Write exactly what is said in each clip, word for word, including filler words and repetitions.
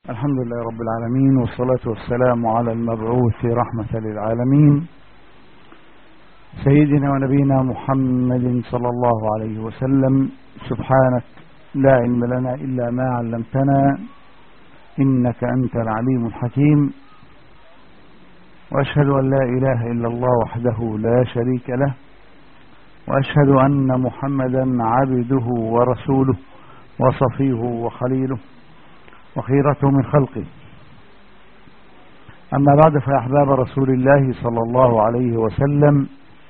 الحمد لله رب العالمين، والصلاة والسلام على المبعوث رحمة للعالمين سيدنا ونبينا محمد صلى الله عليه وسلم. سبحانك لا علم لنا إلا ما علمتنا إنك أنت العليم الحكيم، وأشهد أن لا إله إلا الله وحده لا شريك له، وأشهد أن محمدا عبده ورسوله وصفيه وخليله وخيرته من خلقه. أما بعد، فيا أحباب رسول الله صلى الله عليه وسلم،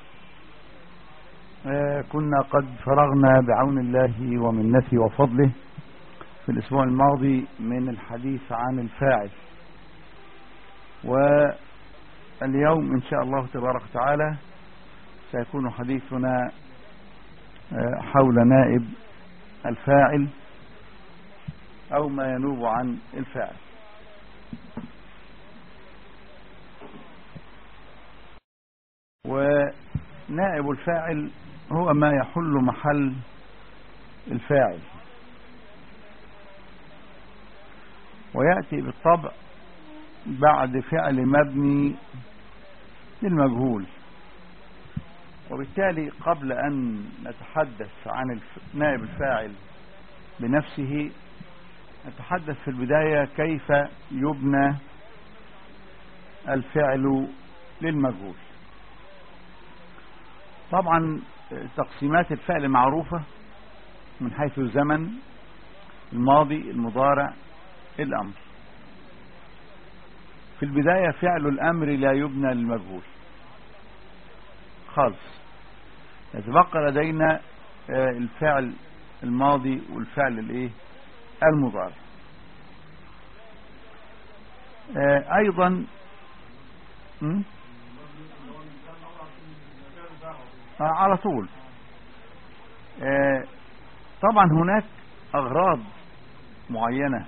كنا قد فرغنا بعون الله ومنته وفضله في الأسبوع الماضي من الحديث عن الفاعل، واليوم إن شاء الله تبارك وتعالى سيكون حديثنا حول نائب الفاعل أو ما ينوب عن الفاعل. ونائب الفاعل هو ما يحل محل الفاعل، ويأتي بالطبع بعد فعل مبني للمجهول. وبالتالي قبل أن نتحدث عن نائب الفاعل بنفسه، نتحدث في البداية كيف يبنى الفعل للمجهول. طبعا تقسيمات الفعل معروفة من حيث الزمن: الماضي، المضارع، الأمر. في البداية فعل الأمر لا يبنى للمجهول خالص، يتبقى لدينا الفعل الماضي والفعل الايه المضارع. ايضا على طول. طبعا هناك اغراض معينة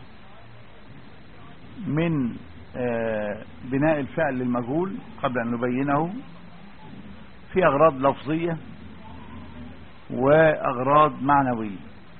من بناء الفعل للمجهول قبل ان نبينه. في اغراض لفظية واغراض معنوية.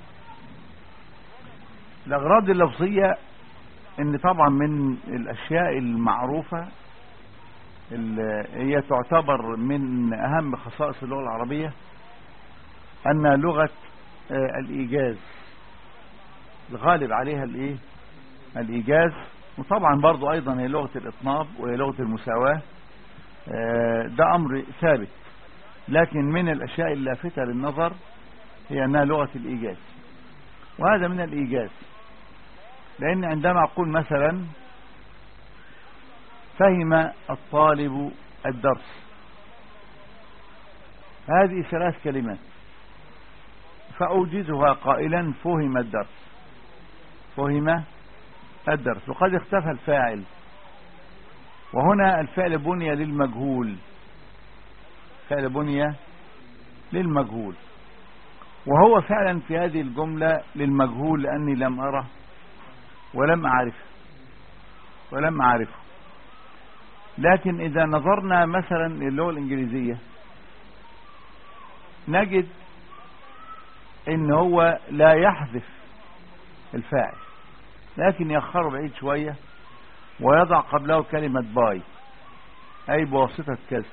الاغراض اللفظية ان طبعا من الاشياء المعروفة اللي هي تعتبر من اهم خصائص اللغة العربية ان لغة الايجاز الغالب عليها الايه الايجاز. وطبعا برضو ايضا هي لغة الاطناب وهي لغة المساواة. ده امر ثابت، لكن من الاشياء اللافتة للنظر هي انها لغة الايجاز. وهذا من الايجاز، لان عندما اقول مثلا فهم الطالب الدرس، هذه ثلاث كلمات، فأوجزها قائلا فهم الدرس. فهم الدرس، وقد اختفى الفاعل، وهنا الفعل بني للمجهول. فعل بني للمجهول، وهو فعلا في هذه الجملة للمجهول لأني لم أره ولم أعرفه ولم أعرفه. لكن إذا نظرنا مثلا للغة الإنجليزية نجد إن هو لا يحذف الفاعل، لكن يأخره بعيد شوية ويضع قبله كلمة باي، أي بواسطة كذا.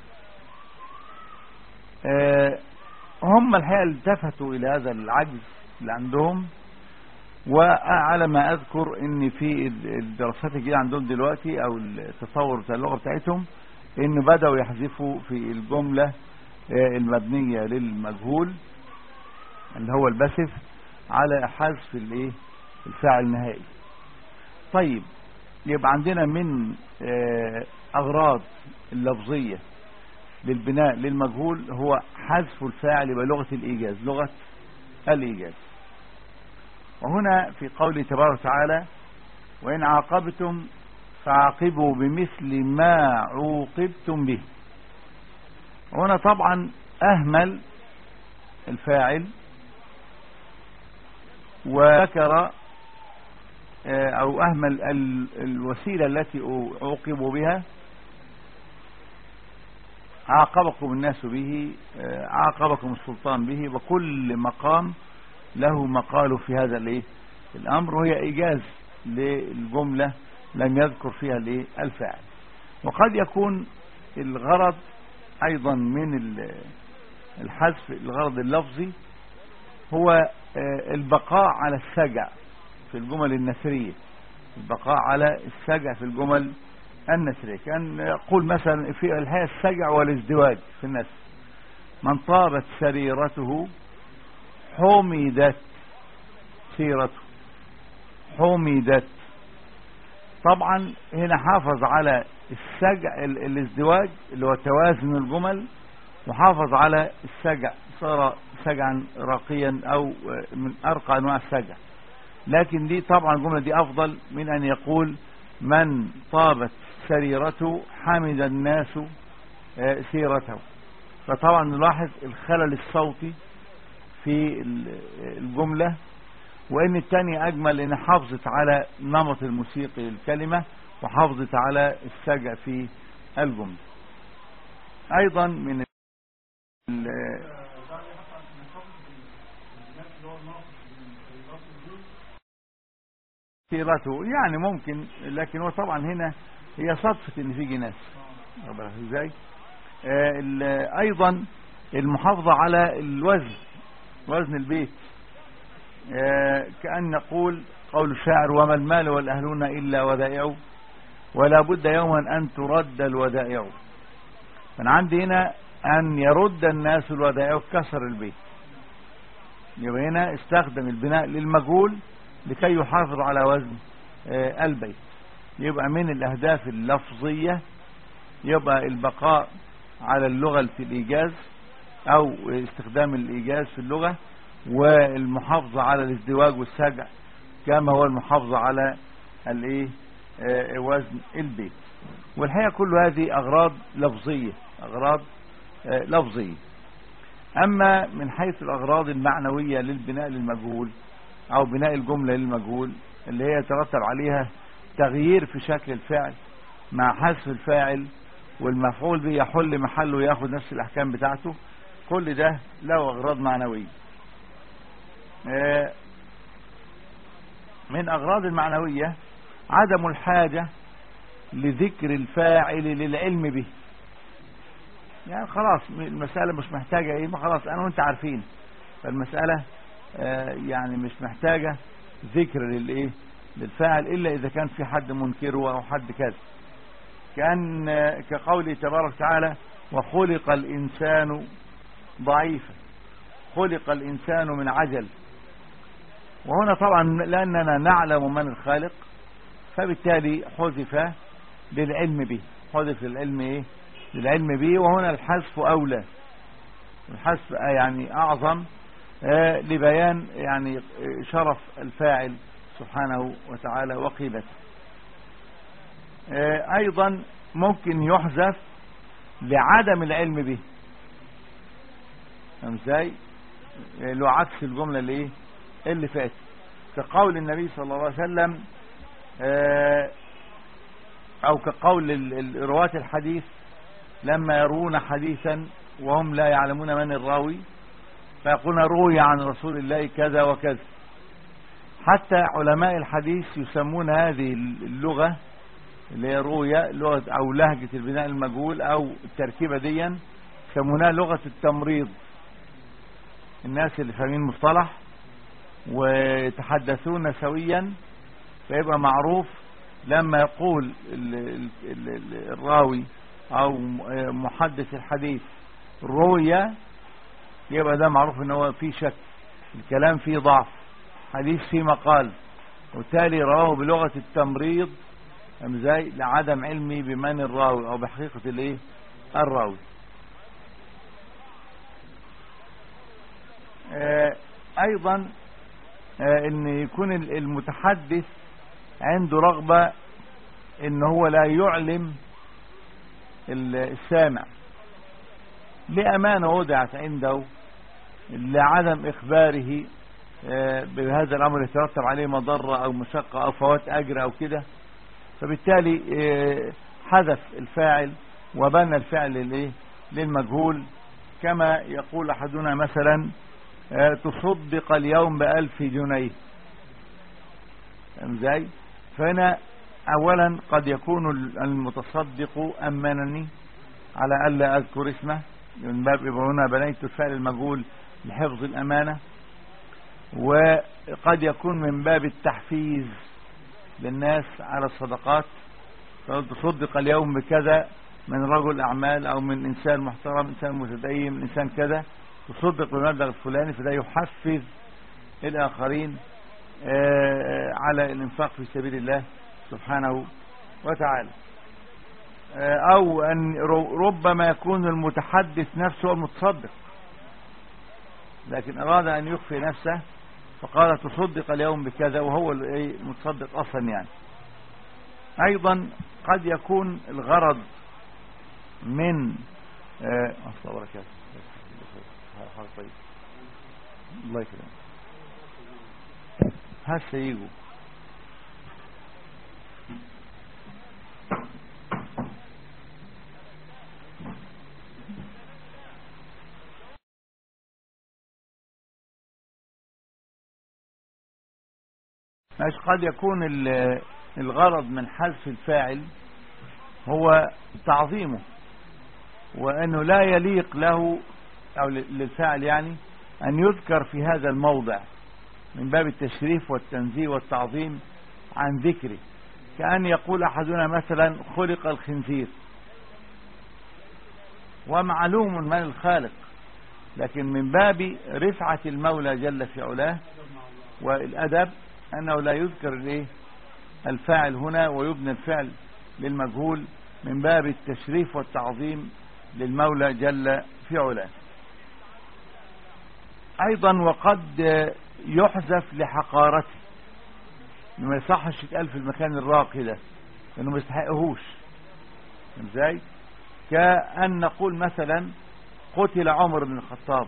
أه هم الحقيقة التفتوا إلى هذا العجز اللي عندهم. وعلى ما أذكر إن في الدراسات الجديدة عندهم دلوقتي أو التطور بتاع اللغة بتاعتهم إن بدأوا يحذفوا في الجملة المبنية للمجهول اللي هو الباسف على حذف الايه الفاعل النهائي. طيب، يبقى عندنا من أغراض اللفظية للبناء للمجهول هو حذف الفاعل بلغة الإيجاز، لغة الإيجاز. وهنا في قوله تبارك وتعالى: وإن عاقبتم فعاقبوا بمثل ما عوقبتم به. هنا طبعا أهمل الفاعل وذكر أو أهمل الوسيلة التي عوقبوا بها. عاقبكم الناس به، عاقبكم السلطان به، وكل مقام له مقاله في هذا الايه الامر، وهي ايجاز للجملة لم يذكر فيها الايه الفاعل. وقد يكون الغرض ايضا من الحذف الغرض اللفظي هو البقاء على السجع في الجمل النثرية، البقاء على السجع في الجمل النثرية. كان يقول مثلا في الحقيقة السجع والازدواج في النثر: من طابت سريرته حمدت سيرته، حمدت. طبعا هنا حافظ على السجع الازدواج اللي هو توازن الجمل، وحافظ على السجع، صار سجعا راقيا او من ارقى انواع السجع. لكن دي طبعا الجملة دي افضل من ان يقول من طابت سريرته حمد الناس سيرته. فطبعا نلاحظ الخلل الصوتي في الجملة، وان الثانية اجمل لان حافظت على نمط الموسيقي للكلمة وحافظت على السجع في الجملة. ايضا من سيرته يعني ممكن، لكن هو طبعا هنا هي صدفة ان في جناس ازاي. آه ايضا المحافظة على الوزن، وزن البيت. آه كأن نقول قول الشاعر: وما المال والأهلون إلا ودائع ولا بد يوما أن ترد الودائع. فأنا عندي هنا أن يرد الناس الودائع كسر البيت، يبقى هنا استخدم البناء للمجهول لكي يحافظ على وزن آه البيت. يبقى من الأهداف اللفظية يبقى البقاء على اللغة في الإيجاز أو استخدام الإيجاز في اللغة، والمحافظة على الازدواج والسجع كما هو المحافظة على الايه آه وزن البيت. والحقيقة كل هذه أغراض لفظية، أغراض آه لفظية. أما من حيث الأغراض المعنوية للبناء للمجهول أو بناء الجملة للمجهول اللي هي يترتب عليها تغيير في شكل الفعل مع حذف الفاعل والمفعول به يحل محله ياخذ نفس الأحكام بتاعته، كل ده له أغراض معنوية. آه من أغراض المعنوية عدم الحاجة لذكر الفاعل للعلم به. يعني خلاص المسألة مش محتاجة ايه، ما خلاص انا وانت عارفين، فالمسألة آه يعني مش محتاجة ذكر للايه للفاعل الا اذا كان في حد منكره او حد كذا. كان آه كقوله تبارك وتعالى: وخلق الانسان ضعيفا، خلق الانسان من عجل. وهنا طبعا لاننا نعلم من الخالق فبالتالي حذف للعلم به، حذف للعلم ايه للعلم به. وهنا الحذف أولى، الحذف يعني أعظم آه لبيان يعني شرف الفاعل سبحانه وتعالى وقيمته. آه أيضا ممكن يحذف لعدم العلم به، فاهم ازاي؟ لو عكس الجملة اللي ايه اللي فاتت، كقول النبي صلى الله عليه وسلم آه أو كقول رواة الحديث لما يرون حديثا وهم لا يعلمون من الراوي فيقولون روي عن رسول الله كذا وكذا. حتى علماء الحديث يسمون هذه اللغة اللي هي روية لغة أو لهجة البناء المجهول أو التركيبة دي يسمونها لغة التمريض. الناس اللي فاهمين مصطلح ويتحدثون سويا فيبقى معروف لما يقول ال ال ال الراوي او محدث الحديث روية يبقى ده معروف ان هو فيه شك، الكلام فيه ضعف، حديث فيه مقال، وبالتالي رواه بلغة التمريض ازاي لعدم علمي بمن الراوي او بحقيقة الايه الراوي. آه ايضا آه ان يكون المتحدث عنده رغبة ان هو لا يعلم السامع لأمانة وضعت عنده لعدم إخباره بهذا الأمر يترتب عليه مضرة أو مشقة أو فوات أجر أو كده، فبالتالي حذف الفاعل وبنى الفعل للإيه للمجهول. كما يقول أحدنا مثلا تصدق اليوم بألف جنيه، ازاي فهنا أولا قد يكون المتصدق أمنني على ألا أذكر اسمه، من باب هنا بنيت الفعل المجهول لحفظ الأمانة. وقد يكون من باب التحفيز للناس على الصدقات، تصدق اليوم بكذا من رجل أعمال أو من إنسان محترم، إنسان متدين، من إنسان كذا، تصدق بالمبلغ الفلاني، فده يحفز الآخرين على الإنفاق في سبيل الله سبحانه وتعالى. أو أن ربما يكون المتحدث نفسه المتصدق، لكن أراد أن يخفي نفسه فقال تصدق اليوم بكذا وهو المتصدق أصلا يعني. أيضا قد يكون الغرض من أصلا بركاته الله يكرمك هسه يجوا ماشي. قد يكون الغرض من حذف الفاعل هو تعظيمه، وأنه لا يليق له أو للفاعل يعني أن يذكر في هذا الموضع من باب التشريف والتنزيه والتعظيم عن ذكره، كأن يقول أحدنا مثلا خلق الخنزير، ومعلوم من الخالق، لكن من باب رفعة المولى جل في علاه والأدب أنه لا يذكر الفاعل هنا ويبنى الفعل للمجهول من باب التشريف والتعظيم للمولى جل في علاه. أيضا وقد يحذف لحقارته، ما يصحش يتقال في المكان الراقي ده لأنه ما يستحقهوش. ازاي؟ كأن نقول مثلا قتل عمر بن الخطاب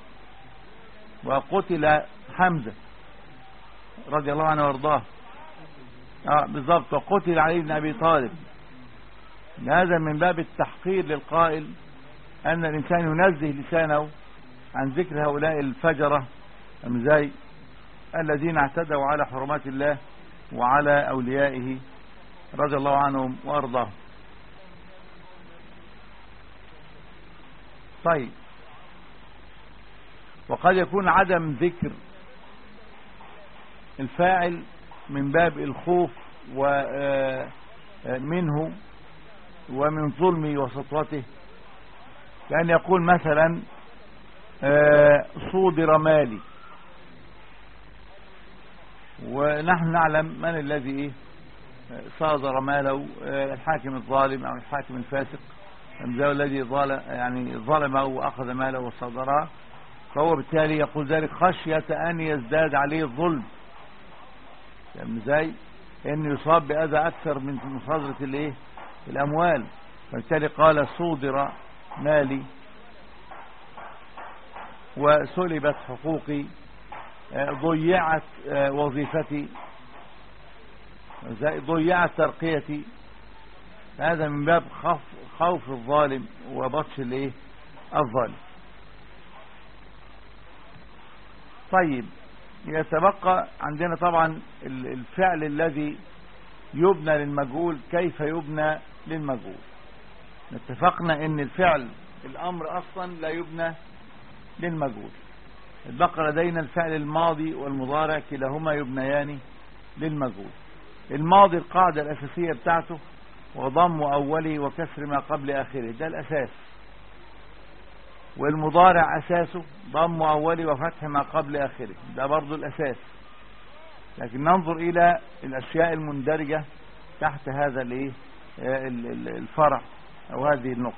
وقتل حمزة رضي الله عنه وارضاه، اه بالضبط، وقتل علي بن ابي طالب. هذا من باب التحقير للقائل ان الانسان ينزه لسانه عن ذكر هؤلاء الفجرة ازاي الذين اعتدوا على حرمات الله وعلى اوليائه رضي الله عنهم وارضاهم. طيب، وقد يكون عدم ذكر الفاعل من باب الخوف ومنه ومن ظلمه وسطوته، كأن يقول مثلا صودر مالي، ونحن نعلم من الذي صادر ماله، الحاكم الظالم أو الحاكم الفاسق الذي ظلم يعني ظلمه وأخذ ماله وصادره، فهو بالتالي يقول ذلك خشية أن يزداد عليه الظلم، يعني ازاي ان يصاب باذى اكثر من مصادره الايه الاموال، فبالتالي قال صودر مالي وسلبت حقوقي ضيعت وظيفتي ضيعت ترقيتي. هذا من باب خوف خوف الظالم وبطش الايه الظالم. طيب، يتبقى عندنا طبعا الفعل الذي يبنى للمجهول. كيف يبنى للمجهول؟ اتفقنا ان الفعل الامر اصلا لا يبنى للمجهول. بقى لدينا الفعل الماضي والمضارع كلاهما يبنيان للمجهول. الماضي القاعدة الاساسية بتاعته وضم اوله وكسر ما قبل اخره، ده الاساس. والمضارع اساسه ضم اوله وفتح ما قبل اخره، ده برضو الاساس. لكن ننظر الى الاشياء المندرجة تحت هذا الايه الفرع او هذه النقطة.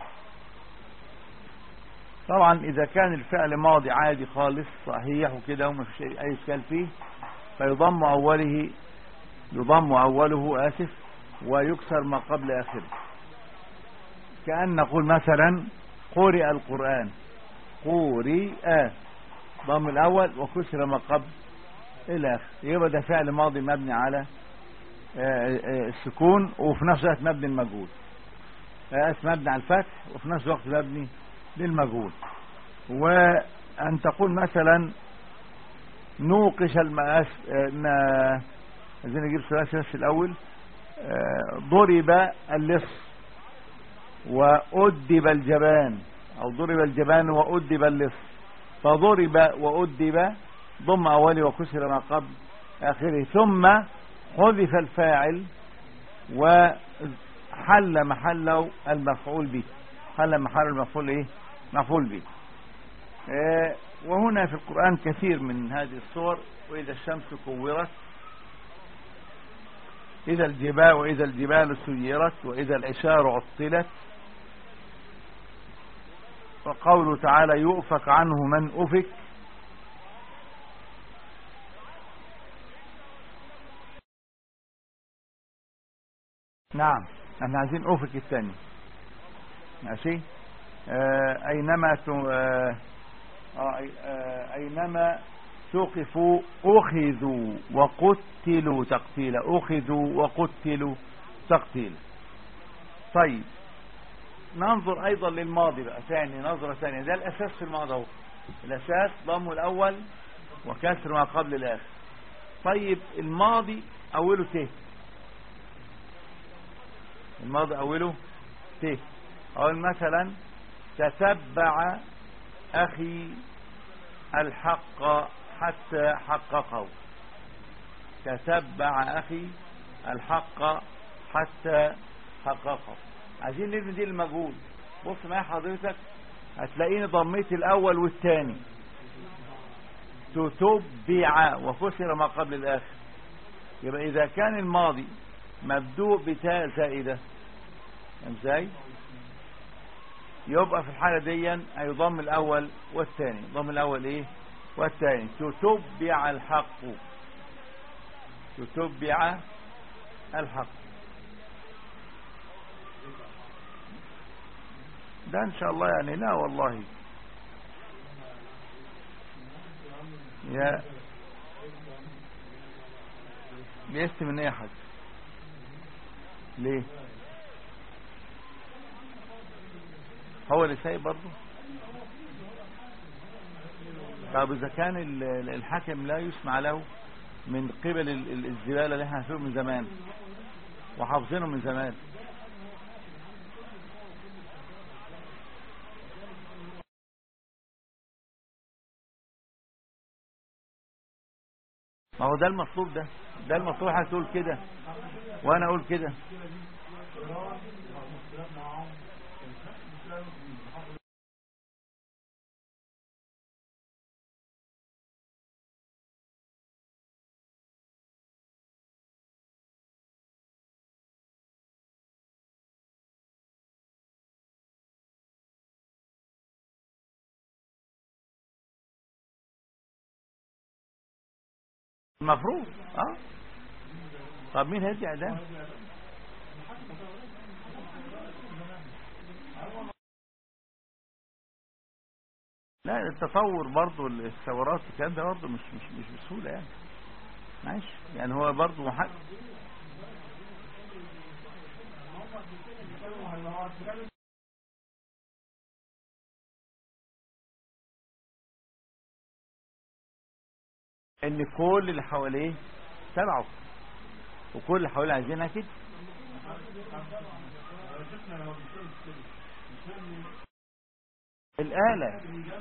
طبعا اذا كان الفعل ماضي عادي خالص صحيح وكده وما فيش اي اشكال فيه، فيضم اوله يضم اوله اسف ويكسر ما قبل اخره. كأن نقول مثلا قرئ القرآن، قرئ ضم الاول وكسر ما قبل الى اخر، يبقى ده فعل ماضي مبني على السكون وفي نفس الوقت مبني المجهول، مبني على الفتح وفي نفس الوقت مبني للمجهول. وأن تقول مثلا نوقش المآس عايزين نجيب ثلاثي بس الأول. آه، ضرب اللص وأدب الجبان، أو ضرب الجبان وأدب اللص. فضرب وأدب ضم أولي وكسر ما قبل آخره، ثم حذف الفاعل وحل محله المفعول به، حل محل المفعول إيه؟ مفعول به. آه، وهنا في القرآن كثير من هذه الصور. وإذا الشمس كورت، إذا الجبال وإذا الجبال سيرت، وإذا العشار عطلت. وقوله تعالى يؤفك عنه من أفك. نعم احنا عايزين أفك الثاني. ماشي. آه أينما آه آه أينما ثقفوا أخذوا وقتلوا تقتيلا، أخذوا وقتلوا تقتيلا. طيب ننظر أيضا للماضي بقى ثاني نظرة ثانية. ده الأساس في الماضي اهو، الأساس ضم الأول وكسر ما قبل الآخر. طيب الماضي أوله ت، الماضي أوله ت. أقول مثلا تتبع أخي الحق حتى حققه، تتبع أخي الحق حتى حققه. عايزين نبني دي المجهول. بص معايا حضرتك، هتلاقيني ضميت الأول والثاني، تتبع وكسر ما قبل الآخر. يبقى إذا كان الماضي مبدوء بتاء زائدة ازاي؟ يبقى في الحالة دي هيضم الأول والثاني. ضم الأول إيه والثاني. تتبع الحق، تتبع الحق. ده إن شاء الله يعني. لا والله يا بيستم من أي حد. ليه؟ هو اللي سايب برضه. طب إذا كان الحاكم لا يسمع له من قبل الزبالة اللي احنا فيه من زمان وحافظينه من زمان، ما هو ده المطلوب. ده ده المطلوب. هتقول كده وانا اقول كده. المفروض اه. طب مين هيدي ده؟ لا التطور برضه، الثورات الكلام ده برضه مش مش مش بسهوله يعني. ماشي يعني هو برضه محق. ان كل اللي حواليه تبعه، وكل اللي حواليه عايزينها كده. الآلة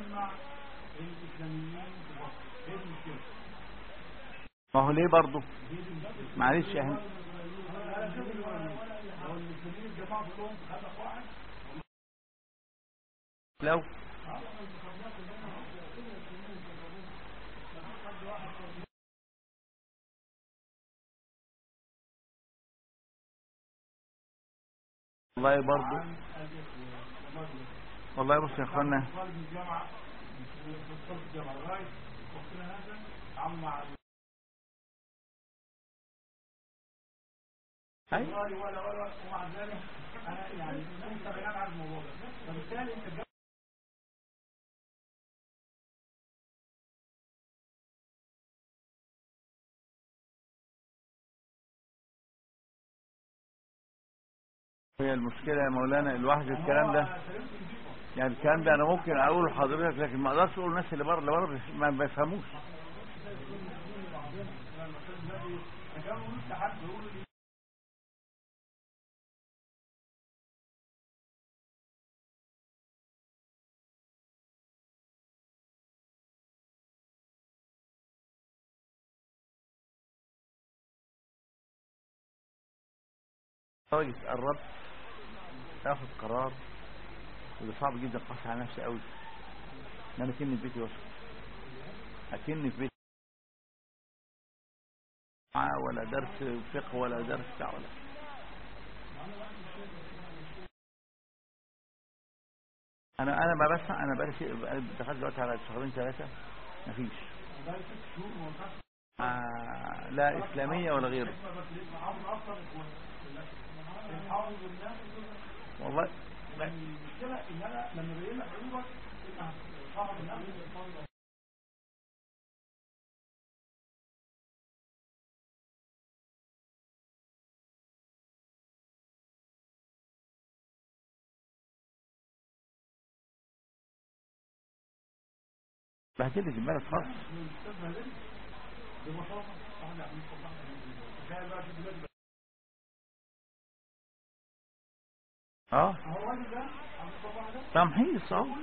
ما هو ليه برضه؟ معلش احنا لو والله برضه، والله بص يا اخوانا، هي المشكلة يا مولانا الواحد الكلام ده، يعني الكلام ده انا ممكن اقوله لحضرتك لكن ما اقدرش اقول الناس اللي بره اللي بره ما بيفهموش. طيب قربت اخد قرار، وده صعب جدا، قاسي على نفسي قوي، ان انا كني في بيتي وسط، اكني في بيتي ولا درس فقه ولا درس بتاع ولا. انا انا ما بس انا بقالي شيء، دخلت دلوقتي على شهرين ثلاثه مفيش. آه لا اسلاميه ولا غيره. والله المشكله ان انا لما بقول لك عيوبك انت صعب الامر. بهدلت البلد خالص. اه تمحيص. اه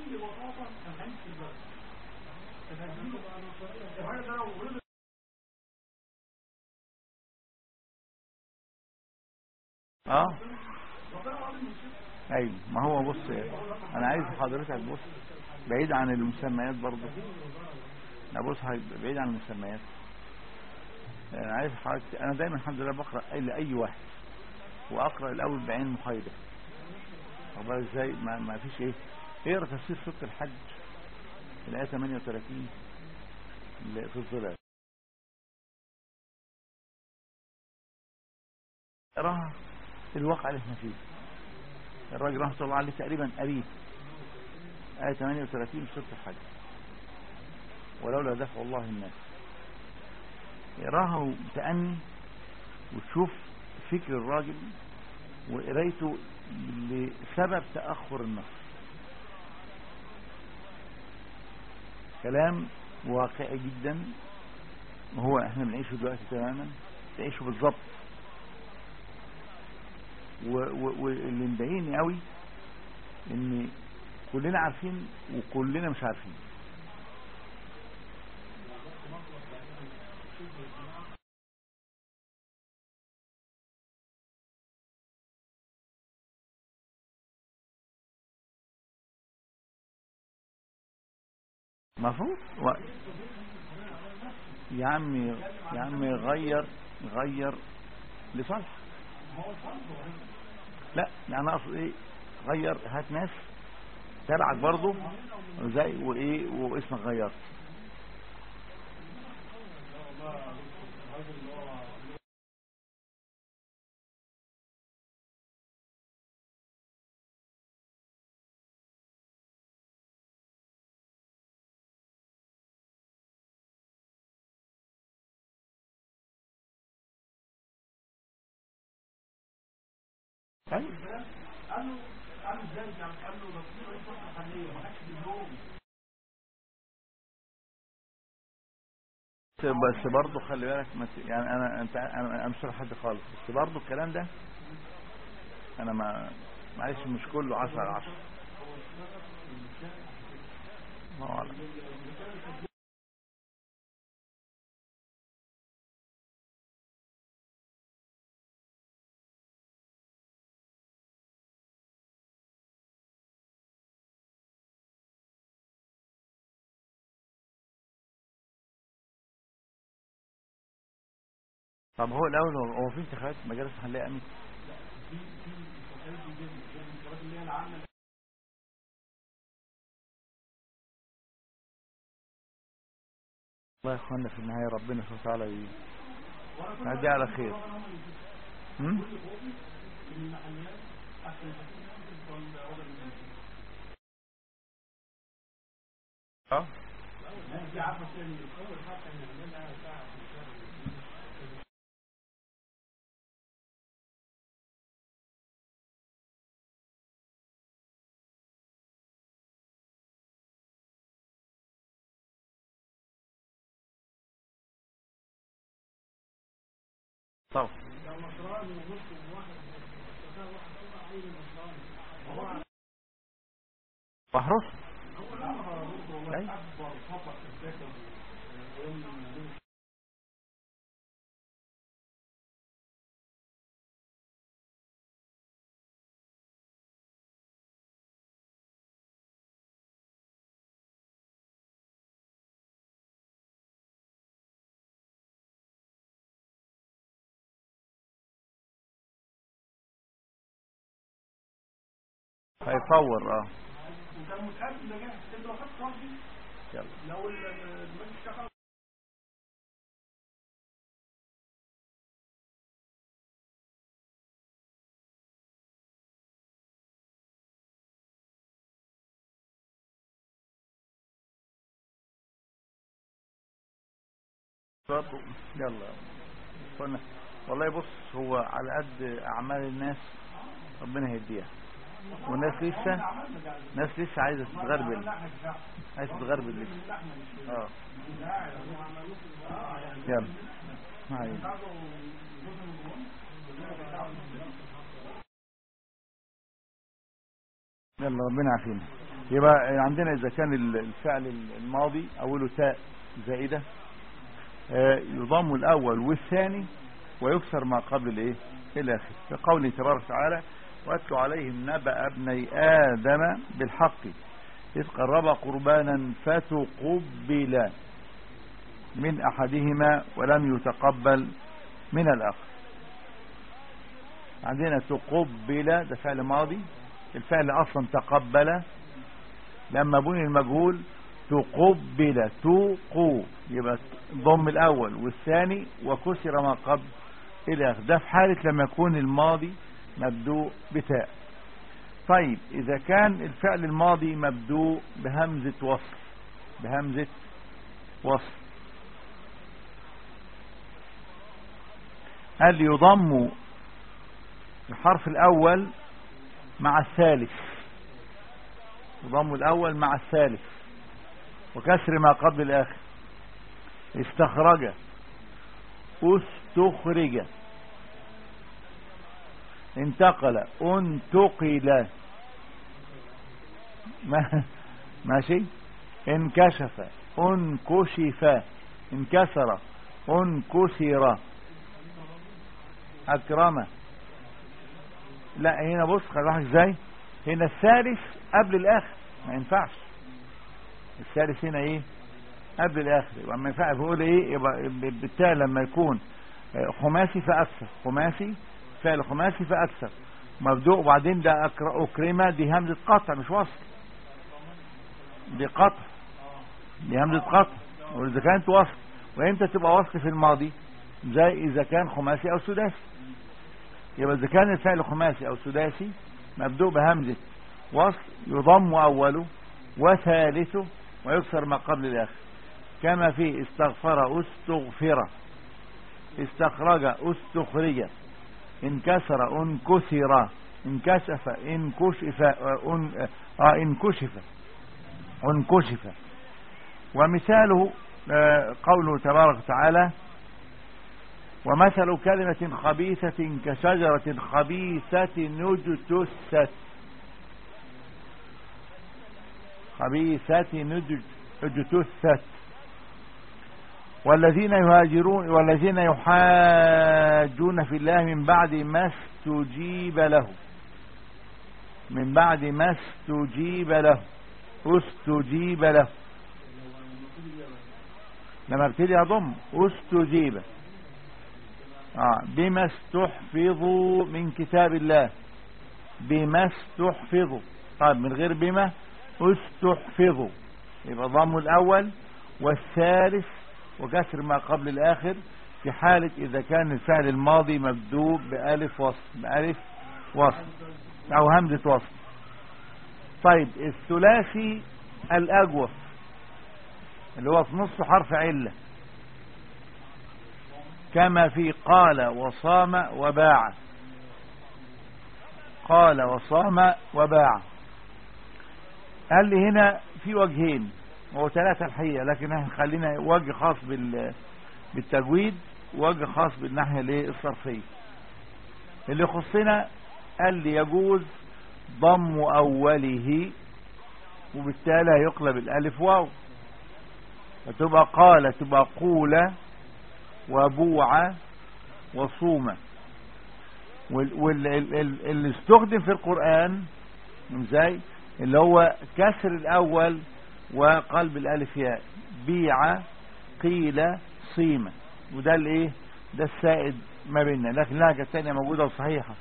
اه ايوه. ما هو بص، انا عايز حضرتك بص بعيد عن المسميات برضه. لا بص بعيد عن المسميات. انا عايز حضرتك، انا دايما الحمد لله بقرا اي لاي واحد، واقرا الاول بعين محايده. والله ازاي ما, ما فيش ايه. اقرا تفسير سوره الحج الايه ثمانية وثلاثين في الظلال، اقراها الواقع اللي احنا فيه. الراجل رحمه الله عليه تقريبا قريب ايه ثمانية وثلاثين في سوره الحج، ولولا دفع الله الناس. اقراها بتأني وتشوف فكر الراجل وقرايته لسبب تأخر النصر. كلام واقعي جدا، وهو احنا بنعيشه دلوقتي تماما، تعيشه بالظبط. واللي مضايقني قوي ان كلنا عارفين وكلنا مش عارفين. مفروض و... يا عمي يا عمي غير غير لصالح. لا يعني اقصد ايه، غير، هات ناس تلعب برضه زي وايه واسمك غيرت. ايوه قالوا قالوا ازاي يعني، قالوا ده في رئيس وحده محليه ما حدش بيلوم. بس برضه خلي بالك مت... يعني انا انت انا مش حد خالص، بس برضه الكلام ده انا ما معلش مش كله عشرة على عشرة. ما أعلم. طب هو الاول هو هو في انتخابات مجالس محليه امين؟ الله يا اخوانا في النهايه ربنا سبحانه وتعالى يعدي على خير. امم اه طب بحرص هيصور. اه يلا برضو. يلا قلنا والله بص، هو على قد اعمال الناس ربنا هيديها، والناس لسه ناس لسه عايزه تتغربل، عايزه تتغربل لسه. اه يلا معايا. يلا ربنا يعافينا. يبقى عندنا اذا كان الفعل الماضي اوله تاء زائده يضم الاول والثاني ويكسر ما قبل الايه الاخر، كقوله تبارك وتعالى: واتل عليهم نبأ ابني آدم بالحق إذ قربا قربانا فتقبل من أحدهما ولم يتقبل من الآخر. عندنا تقبل ده فعل ماضي، الفعل أصلا تقبل، لما بني المجهول تقبل توقو يبقى ضم الأول والثاني وكسر ما قبل الآخر، ده في حالة لما يكون الماضي مبدوء بتاء. طيب إذا كان الفعل الماضي مبدوء بهمزة وصل، بهمزة وصل هل يضم الحرف الأول مع الثالث، يضم الأول مع الثالث وكسر ما قبل الآخر. استخرج، استخرج، انتقل، انتقل، ماشي، انكشف، انكشف، انكسر، انكسر، اكرم. لا هنا بص خلي بالك ازاي، هنا الثالث قبل الاخر ما ينفعش، الثالث هنا ايه قبل الاخر، يبقى ما ينفعش بقول ايه، يبقى بالتالي لما يكون خماسي فاكثر، خماسي فعل خماسي فاكثر مبدوء، وبعدين ده اكرمه دي همزه قطع مش وصل، دي قطع، دي همزه قطع، واذا كانت وصل وامتى تبقى وصل في الماضي؟ زي اذا كان خماسي او سداسي. يبقى اذا كان الفعل خماسي او سداسي مبدوء بهمزه وصل يضم اوله وثالثه ويكسر ما قبل الاخر، كما في استغفر، استغفر، استخرج، استخرج، انكسر، انكسر، انكشف، انكشف، ان اه انكشف، انكشف. ومثاله قوله تبارك وتعالى: ومثل كلمة خبيثة كشجرة خبيثة اجتثت، خبيثة اجتثت. والذين يهاجرون والذين يحاجون في الله من بعد ما استجيب له، من بعد ما استجيب له، استجيب له، لما ابتدي اضم استجيب، آه. بما استحفظوا من كتاب الله، بما استحفظوا. طيب من غير بما استحفظوا يبقى ضم الاول والثالث وكسر ما قبل الاخر، في حالة اذا كان الفعل الماضي مبدوء بألف وصل، بألف وصل او همزة وصل. طيب الثلاثي الاجوف اللي هو في نص حرف علة، كما في قال وصام وباع، قال وصام وباع. قال لي هنا في وجهين، هو ثلاثة الحقيقة، لكن خلينا وجه خاص بالتجويد وجه خاص بالناحية الايه الصرفية. اللي يخصنا قال لي يجوز ضم أوله وبالتالي هيقلب الألف واو، فتبقى قال تبقى قول وبوع وصوم. واللي استخدم في القرآن ازاي اللي هو كسر الأول وقلب الألف ياء، بيع قيل صيمة، وده الايه ده السائد ما بيننا. لكن اللهجة الثانية موجودة وصحيحة،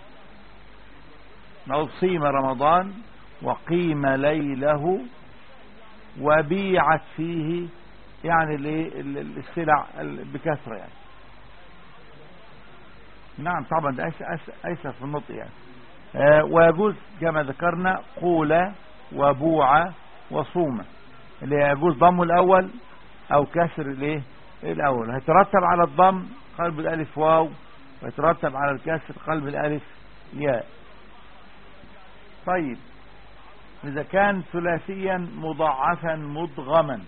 نقول صيم رمضان وقيم ليله وبيعت فيه، يعني الايه السلع بكثرة يعني. نعم طبعا ده ايسر في النطق يعني. آه ويجوز كما ذكرنا قول وبوع وصوم، اللي يجوز ضم الاول او كسر الايه الاول. هيترتب على الضم قلب الالف واو، ويترتب على الكسر قلب الالف ياء. طيب اذا كان ثلاثيا مضاعفا مدغما،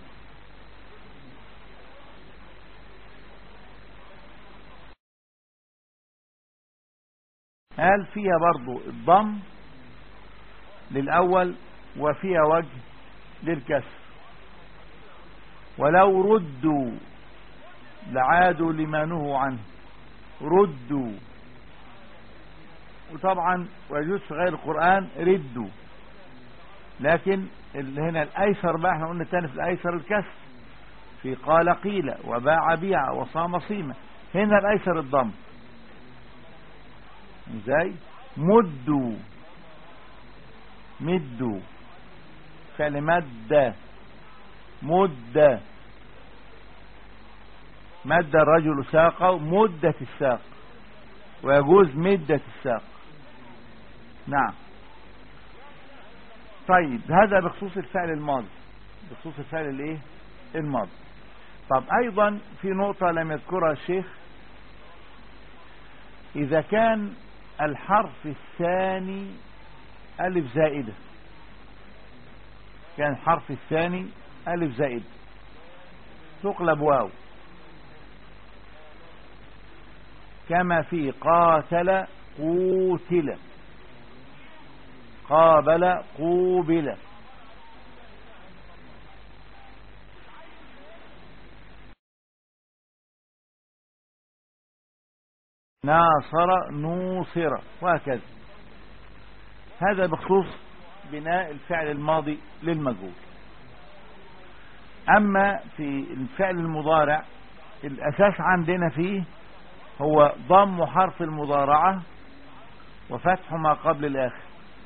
قال فيها برضو الضم للأول وفيها وجه للكسر. ولو ردوا لعادوا لما نهوا عنه، ردوا. وطبعا ويجوز في غير القرآن ردوا، لكن اللي هنا الأيسر بقى احنا قلنا تاني في الأيسر الكسر، في قال قيل وباع بيع وصام صيمة. هنا الأيسر الضم. ازاي مدوا مدوا فعل مد، مد مد الرجل ساقه مدة الساق، ويجوز مدة الساق. نعم. طيب هذا بخصوص الفعل الماضي، بخصوص الفعل الايه الماضي. طب ايضا في نقطة لم يذكرها الشيخ، اذا كان الحرف الثاني ألف زائدة، كان الحرف الثاني ألف زائدة تقلب واو، كما في قاتل قوتل، قابل قوبل. ناصر نوصر، وهكذا. هذا بخصوص بناء الفعل الماضي للمجهول. أما في الفعل المضارع الأساس عندنا فيه هو ضم حرف المضارعة وفتح ما قبل الآخر.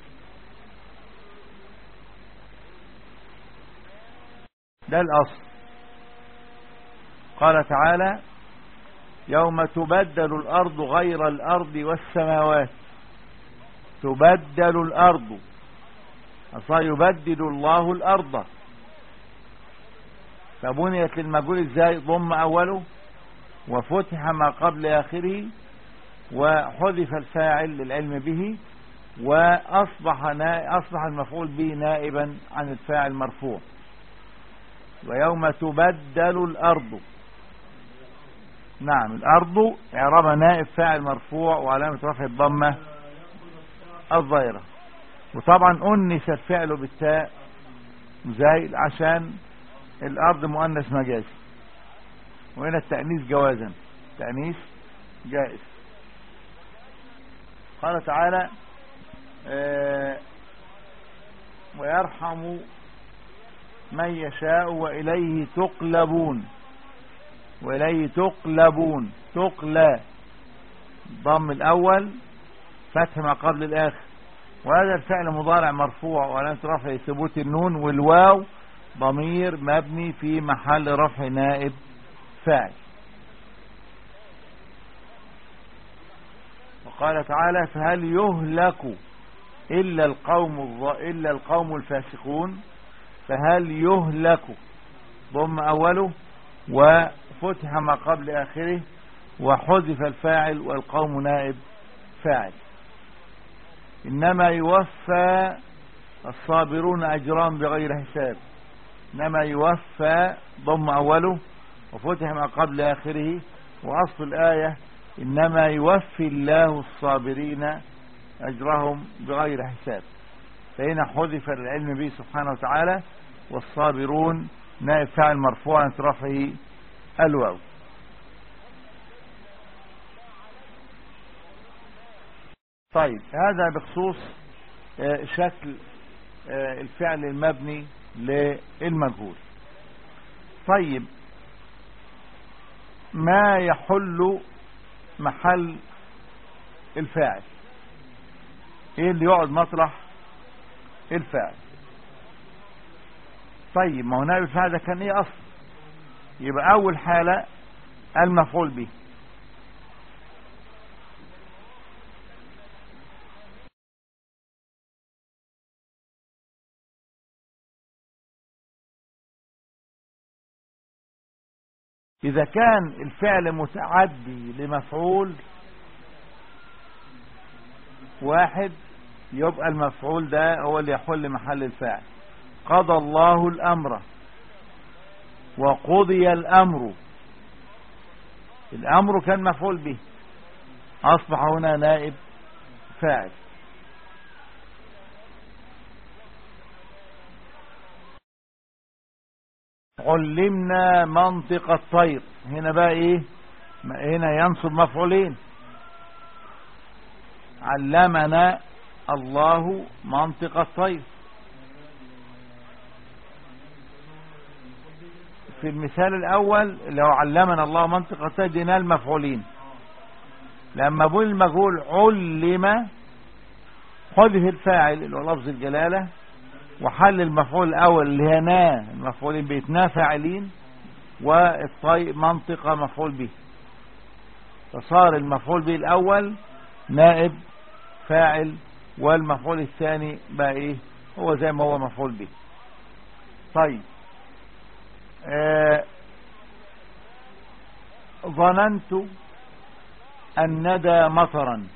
ده الأصل. قال تعالى يوم تبدل الأرض غير الأرض والسماوات، تبدل الأرض أصلا يبدل الله الأرض. فبنيت للمجهول ازاي؟ ضم أوله وفتح ما قبل آخره وحذف الفاعل للعلم به، وأصبح أصبح المفعول به نائبا عن الفاعل مرفوع. ويوم تبدل الأرض، نعم الأرض إعرابها نائب فاعل مرفوع وعلامة رفع الضمة الظاهرة. وطبعا أنس الفعل بالتاء زي عشان الأرض مؤنث مجازي، وهنا التأنيث جوازا، تأنيث جائز. قال تعالى آه ويرحم من يشاء وإليه تقلبون، وإليه تقلبون، تقلى ضم الأول فتح ما قبل الآخر. وهذا الفعل مضارع مرفوع وعلامة رفعه ثبوت النون، والواو ضمير مبني في محل رفع نائب فاعل. وقال تعالى فهل يهلك إلا القوم إلا القوم الفاسقون، فهل يهلك ضم أوله وفتح ما قبل آخره وحذف الفاعل والقوم نائب فاعل. إنما يوفى الصابرون أجرهم بغير حساب، إنما يوفى ضم أوله وفتح ما قبل آخره وأصل الآية إنما يوفي الله الصابرين أجرهم بغير حساب، فهنا حذف العلم به سبحانه وتعالى، والصابرون نائب فاعل مرفوع عن رفعه الواو. طيب هذا بخصوص شكل الفعل المبني للمجهول. طيب ما يحل محل الفاعل؟ ايه اللي يقعد مطرح الفاعل؟ طيب ما هو نائب الفاعل ده كان ايه اصلا؟ يبقى اول حالة المفعول به. إذا كان الفعل متعدي لمفعول واحد يبقى المفعول ده هو اللي يحل محل الفاعل. قضى الله الأمر وقضي الأمر، الأمر كان مفعول به، أصبح هنا نائب فاعل. علمنا منطق الطير، هنا بقى ايه؟ هنا ينصب مفعولين. علمنا الله منطق الطير. في المثال الاول لو علمنا الله منطق الطير دينا المفعولين، لما بقول المجهول علم حذف الفاعل اللي هو لفظ الجلاله، وحل المفعول الاول اللي هي نا، المفعولين بيتنا فاعلين، والطي منطقه مفعول به، فصار المفعول به الاول نائب فاعل، والمفعول الثاني بقى ايه؟ هو زي ما هو مفعول به. طيب آه ظننت الندى مطرا،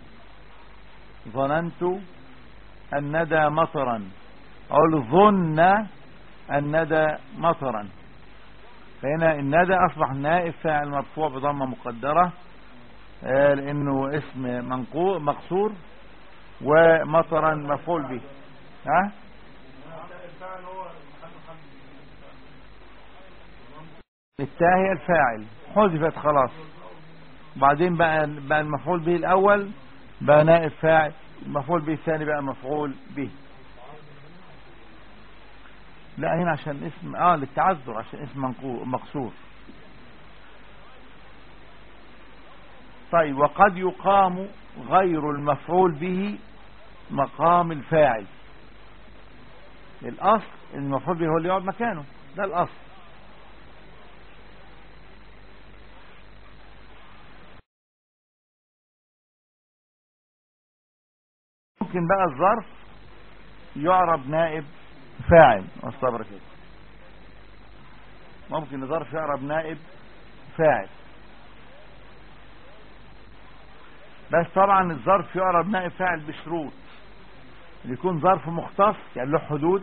ظننت الندى مطرا، أقول ظن الندى مطرا، فهنا الندى أصبح نائب فاعل مرفوع بضمة مقدرة آه لأنه اسم مقصور، ومطرا مفعول به. ها التاء هي الفاعل حذفت خلاص، بعدين بقى بقى المفعول به الأول بقى نائب فاعل، المفعول به الثاني بقى مفعول به. لا هنا عشان اسم اه للتعذر، عشان اسم مقصور. طيب وقد يقام غير المفعول به مقام الفاعل. الاصل المفعول به هو اللي يقعد مكانه، ده الاصل. ممكن بقى الظرف يعرب نائب فاعل، واصبر كده، ممكن الظرف يعرب نائب فاعل، بس طبعا الظرف يعرب نائب فاعل بشروط، يكون ظرف مختص يعني له حدود،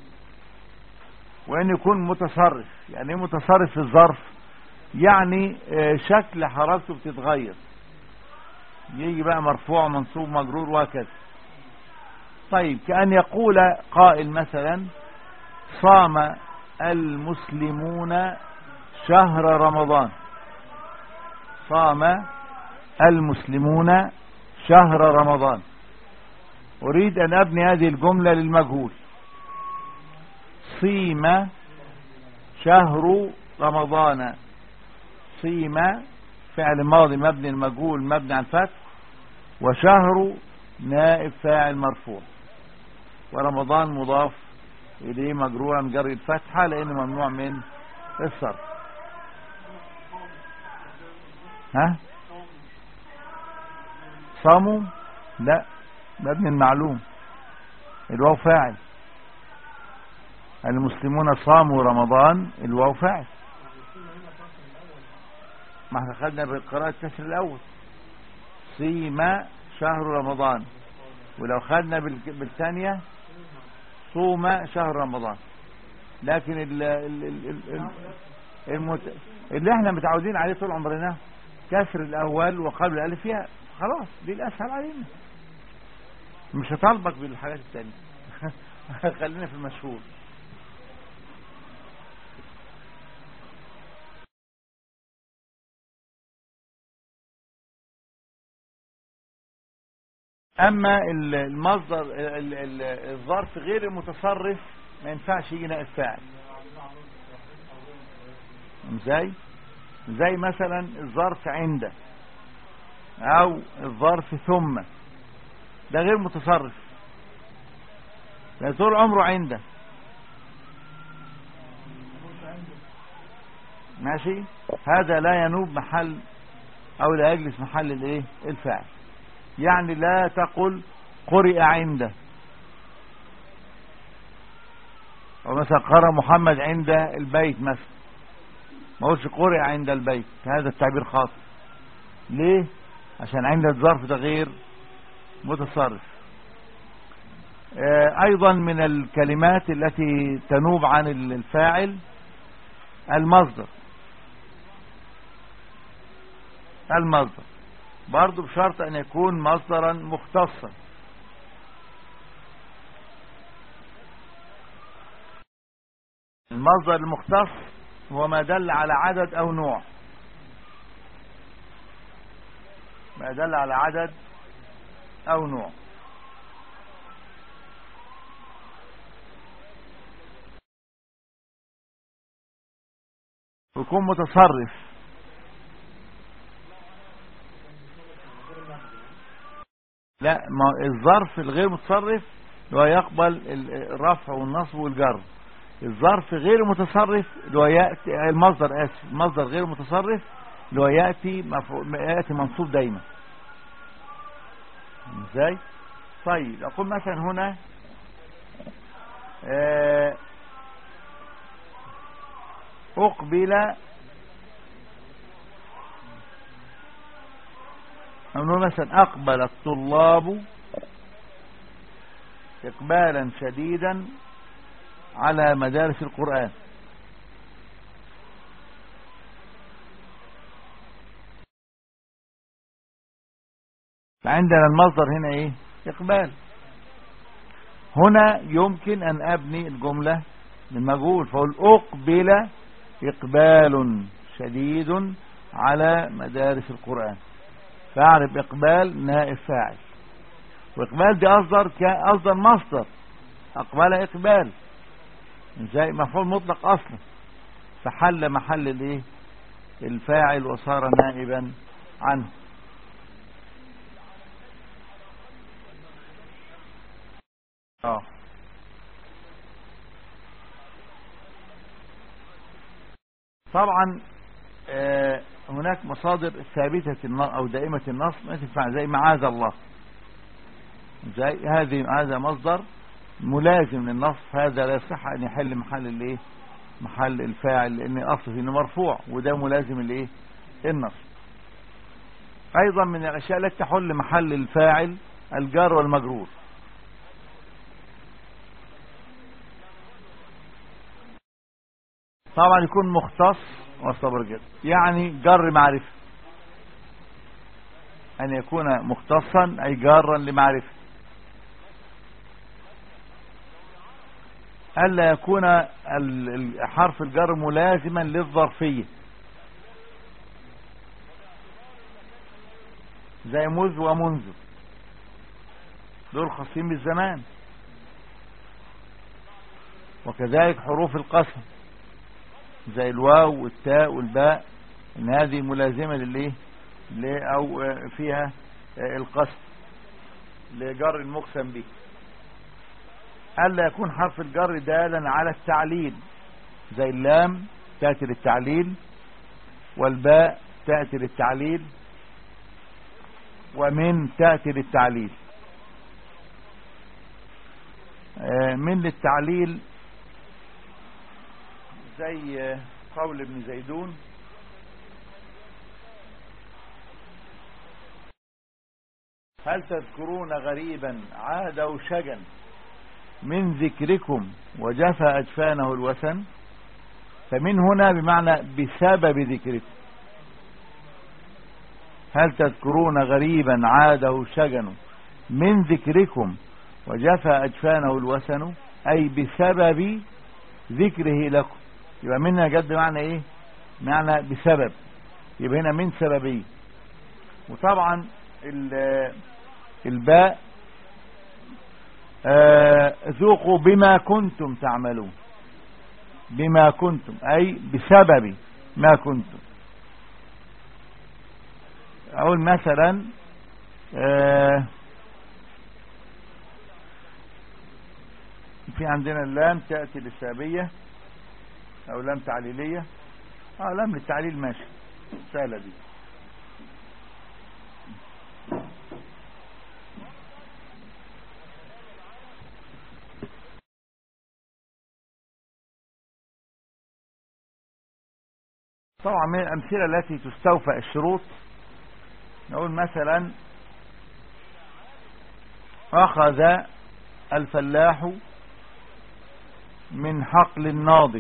وان يكون متصرف. يعني ايه متصرف في الظرف؟ يعني شكل حركته بتتغير، يجي بقى مرفوع منصوب مجرور وهكذا. طيب كأن يقول قائل مثلا صام المسلمون شهر رمضان، صام المسلمون شهر رمضان، أريد أن أبني هذه الجملة للمجهول. صيم شهر رمضان، صيم فعل ماضي مبني المجهول مبني على الفتح، وشهر نائب فاعل مرفوع، ورمضان مضاف إليه مجرورا جر الفتحة لأنه ممنوع من الصرف. ها صاموا لا مبني المعلوم، الواو فاعل. المسلمون صاموا رمضان، الواو فاعل. ما احنا خدنا بالقراءة الكسر الأول صيم شهر رمضان، ولو خدنا بالثانية صوم شهر رمضان. لكن ال ال ال ال المت... اللي احنا متعودين عليه طول عمرنا، كسر الاول وقبل الالف ياء، خلاص دي الاسهل علينا، مش هطالبك بالحاجات التانية. خلينا في المشهور. اما المصدر الظرف غير المتصرف ما ينفعش يجي نائب فاعل. ازاي؟ زي مثلا الظرف عند، او الظرف ثم، ده غير متصرف، ده طول عمره عنده، ماشي، هذا لا ينوب محل او لا يجلس محل الايه الفاعل. يعني لا تقل قرئ عنده، او مثلا قرأ محمد عند البيت مثلا، ما قلتش قرئ عند البيت، هذا التعبير خاطئ. ليه؟ عشان عند الظرف ده غير متصرف. ايضا من الكلمات التي تنوب عن الفاعل المصدر، المصدر برضو بشرط ان يكون مصدرا مختصا. المصدر المختص هو ما دل على عدد او نوع، ما دل على عدد او نوع. ويكون متصرف. لا، ما الظرف الغير متصرف هو يقبل الرفع والنصب والجر. الظرف غير متصرف اللي هو ياتي المصدر اسف المصدر غير متصرف اللي هو ياتي ياتي منصوب دايما. ازاي؟ طيب اقول مثلا هنا اقبل، نقول مثلا اقبل الطلاب اقبالا شديدا على مدارس القرآن. فعندنا المصدر هنا ايه؟ اقبال. هنا يمكن ان ابني الجملة للمجهول، فاقول اقبل اقبال شديد على مدارس القرآن، فاعرف اقبال نائب فاعل، واقبال دي اصدر كاصدر مصدر، اقبل اقبال زي مفعول مطلق اصلا، فحل محل الايه الفاعل وصار نائبا عنه. اه طبعا آه هناك مصادر ثابتة او دائمة النص ما تنفع، زي معاذ الله، زي هذه هذا مصدر ملازم للنص، هذا لا يصح ان يحل محل الايه محل الفاعل، لان اصله انه مرفوع وده ملازم الايه النص. ايضا من الاشياء التي تحل محل الفاعل الجار والمجرور. طبعا يكون مختص والصبر جد، يعني جر معرفة، ان يكون مختصا اي جارا لمعرفة. ألا يكون حرف الجر ملازما للظرفية، زي مذ ومنذ، دول خاصين بالزمان. وكذلك حروف القسم زي الواو والتاء والباء، ان هذه ملازمة للايه او فيها القسم لجر المقسم به. ألا يكون حرف الجر دالا على التعليل، زي اللام تأتي للتعليل، والباء تأتي للتعليل، ومن تأتي للتعليل. من للتعليل زي قول ابن زيدون هل تذكرون غريبا عاد وشجا من ذكركم وجفى أجفانه الوثن. فمن هنا بمعنى بسبب ذكركم. هل تذكرون غريبا عاده شجن من ذكركم وجفى أجفانه الوسن، أي بسبب ذكره لكم. يبقى منها جد معنى إيه؟ معنى بسبب، يبقى هنا من سببيه. وطبعا الباء آه ذوقوا بما كنتم تعملون، بما كنتم أي بسبب ما كنتم. أقول مثلا آه في عندنا اللام تأتي للسببية أو لام تعليلية. اه لام للتعليل ماشي، سهلة دي. طبعا من الأمثلة التي تستوفى الشروط نقول مثلا أخذ الفلاح من حقل الناضج.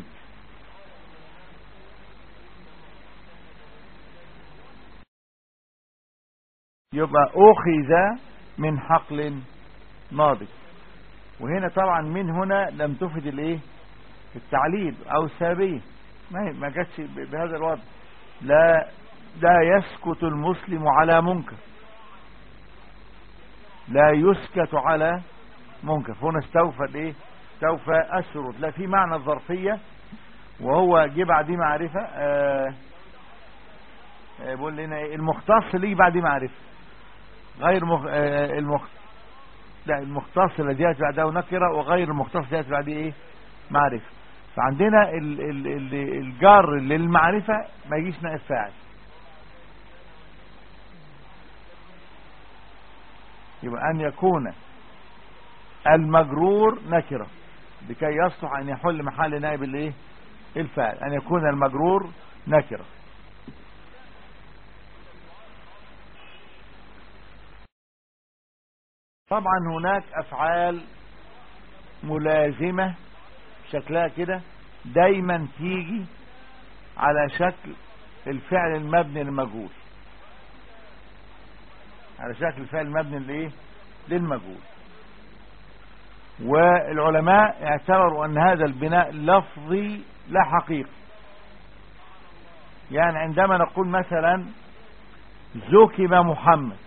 يبقى أخذ من حقل ناضج. وهنا طبعا من هنا لم تفد الايه التعليل او السببية، ما ما جاتش بهذا الوضع. لا لا يسكت المسلم على منكر، لا يسكت على منكر. هنا استوفى الايه استوفى الشروط. لا في معنى الظرفية وهو جه بعديه معرفة. آه بيقول لنا المختص ليه بعديه معرفة غير مخ... آه المخ... لا المختص الذي يأتي بعده نكرة، وغير المختص يأتي بعده ايه معرفة. فعندنا ال... ال... ال... الجار للمعرفة ما يجيش نائب فاعل، يبقى أن يكون المجرور نكرة لكي يصلح أن يحل محل نائب الايه الفاعل. أن يكون المجرور نكرة. طبعا هناك أفعال ملازمة شكلها كده دايما تيجي على شكل الفعل المبني للمجهول، على شكل الفعل المبني للايه للمجهول. والعلماء اعتبروا أن هذا البناء لفظي لا حقيقي. يعني عندما نقول مثلا زكم محمد،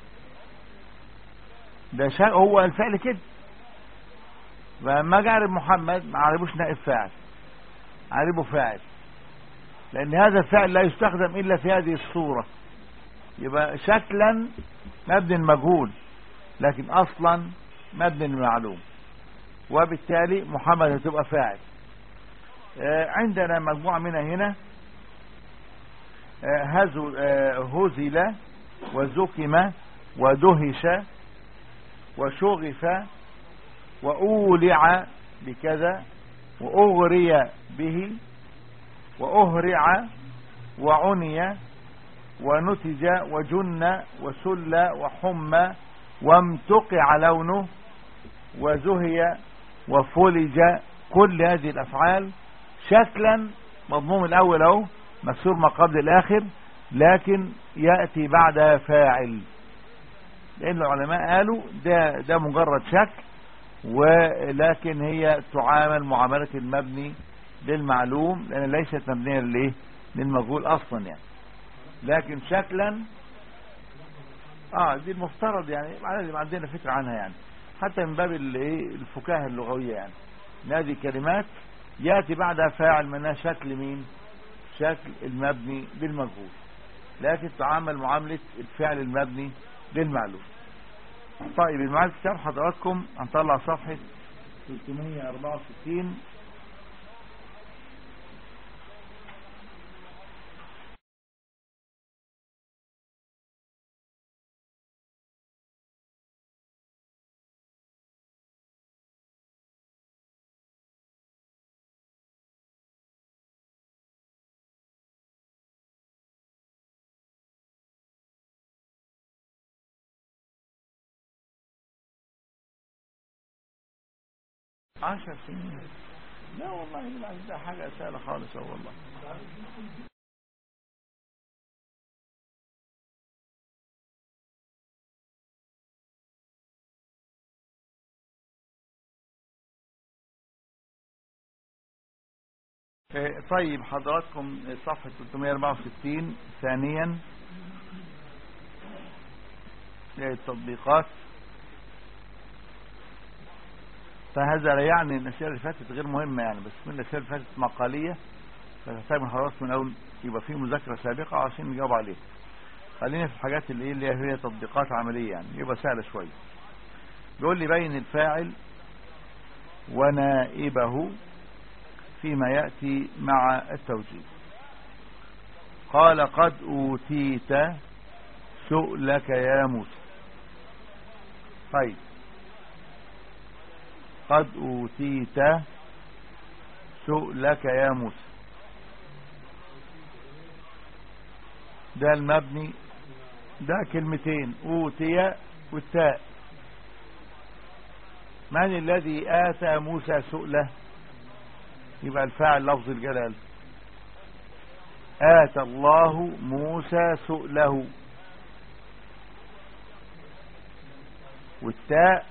ده شيء هو الفعل كده، فلما اجي اعرب محمد ما اعربوش نائب فاعل، اعربه فاعل، لان هذا الفعل لا يستخدم الا في هذه الصورة. يبقى شكلا مبني المجهول لكن اصلا مبني المعلوم، وبالتالي محمد هتبقى فاعل. عندنا مجموعة منها هنا هزل وزكم ودهش وشغف وأولع بكذا وأغري به وأهرع وعني ونتج وجن وسل وحمى وامتقع لونه وزهي وفلج. كل هذه الأفعال شكلا مضموم الأول أهو مكسور ما قبل الآخر، لكن يأتي بعد فاعل، لأن العلماء قالوا ده ده مجرد شكل، ولكن هي تعامل معاملة المبني للمعلوم لأن ليست مبنية للإيه للمجهول أصلا يعني، لكن شكلا اه دي المفترض يعني لازم عندنا فكرة عنها يعني، حتى من باب الايه الفكاهة اللغوية يعني. هذه كلمات يأتي بعدها فاعل منها شكل مين؟ شكل المبني للمجهول، لكن تعامل معاملة الفعل المبني للمعلوم. طيب المعاد كتاب حضراتكم هنطلع صفحة ثلاثمية وأربعة وستين. عشر سنين لا والله بالعكس، ده حاجة سهلة خالص والله. طيب حضراتكم صفحة ثلاثمائة وأربعة وستين ثانيا التطبيقات. فهذا لا يعني ان الأشياء اللي فاتت غير مهمة يعني، بس من الأشياء اللي فاتت مقالية فتحتاج من حضراتكم من أول يبقى في مذاكرة سابقة عشان نجاوب عليها. خلينا في الحاجات اللي اللي هي تطبيقات عملية يعني يبقى سهلة شوية. بيقول لي بين الفاعل ونائبه فيما يأتي مع التوجيه. قال قد أوتيت سؤلك يا موسى. طيب قد أوتيت سؤلك يا موسى، ده المبني، ده كلمتين أوتي والتاء. من الذي آتى موسى سؤله؟ يبقى الفاعل لفظ الجلال. آتى الله موسى سؤله، والتاء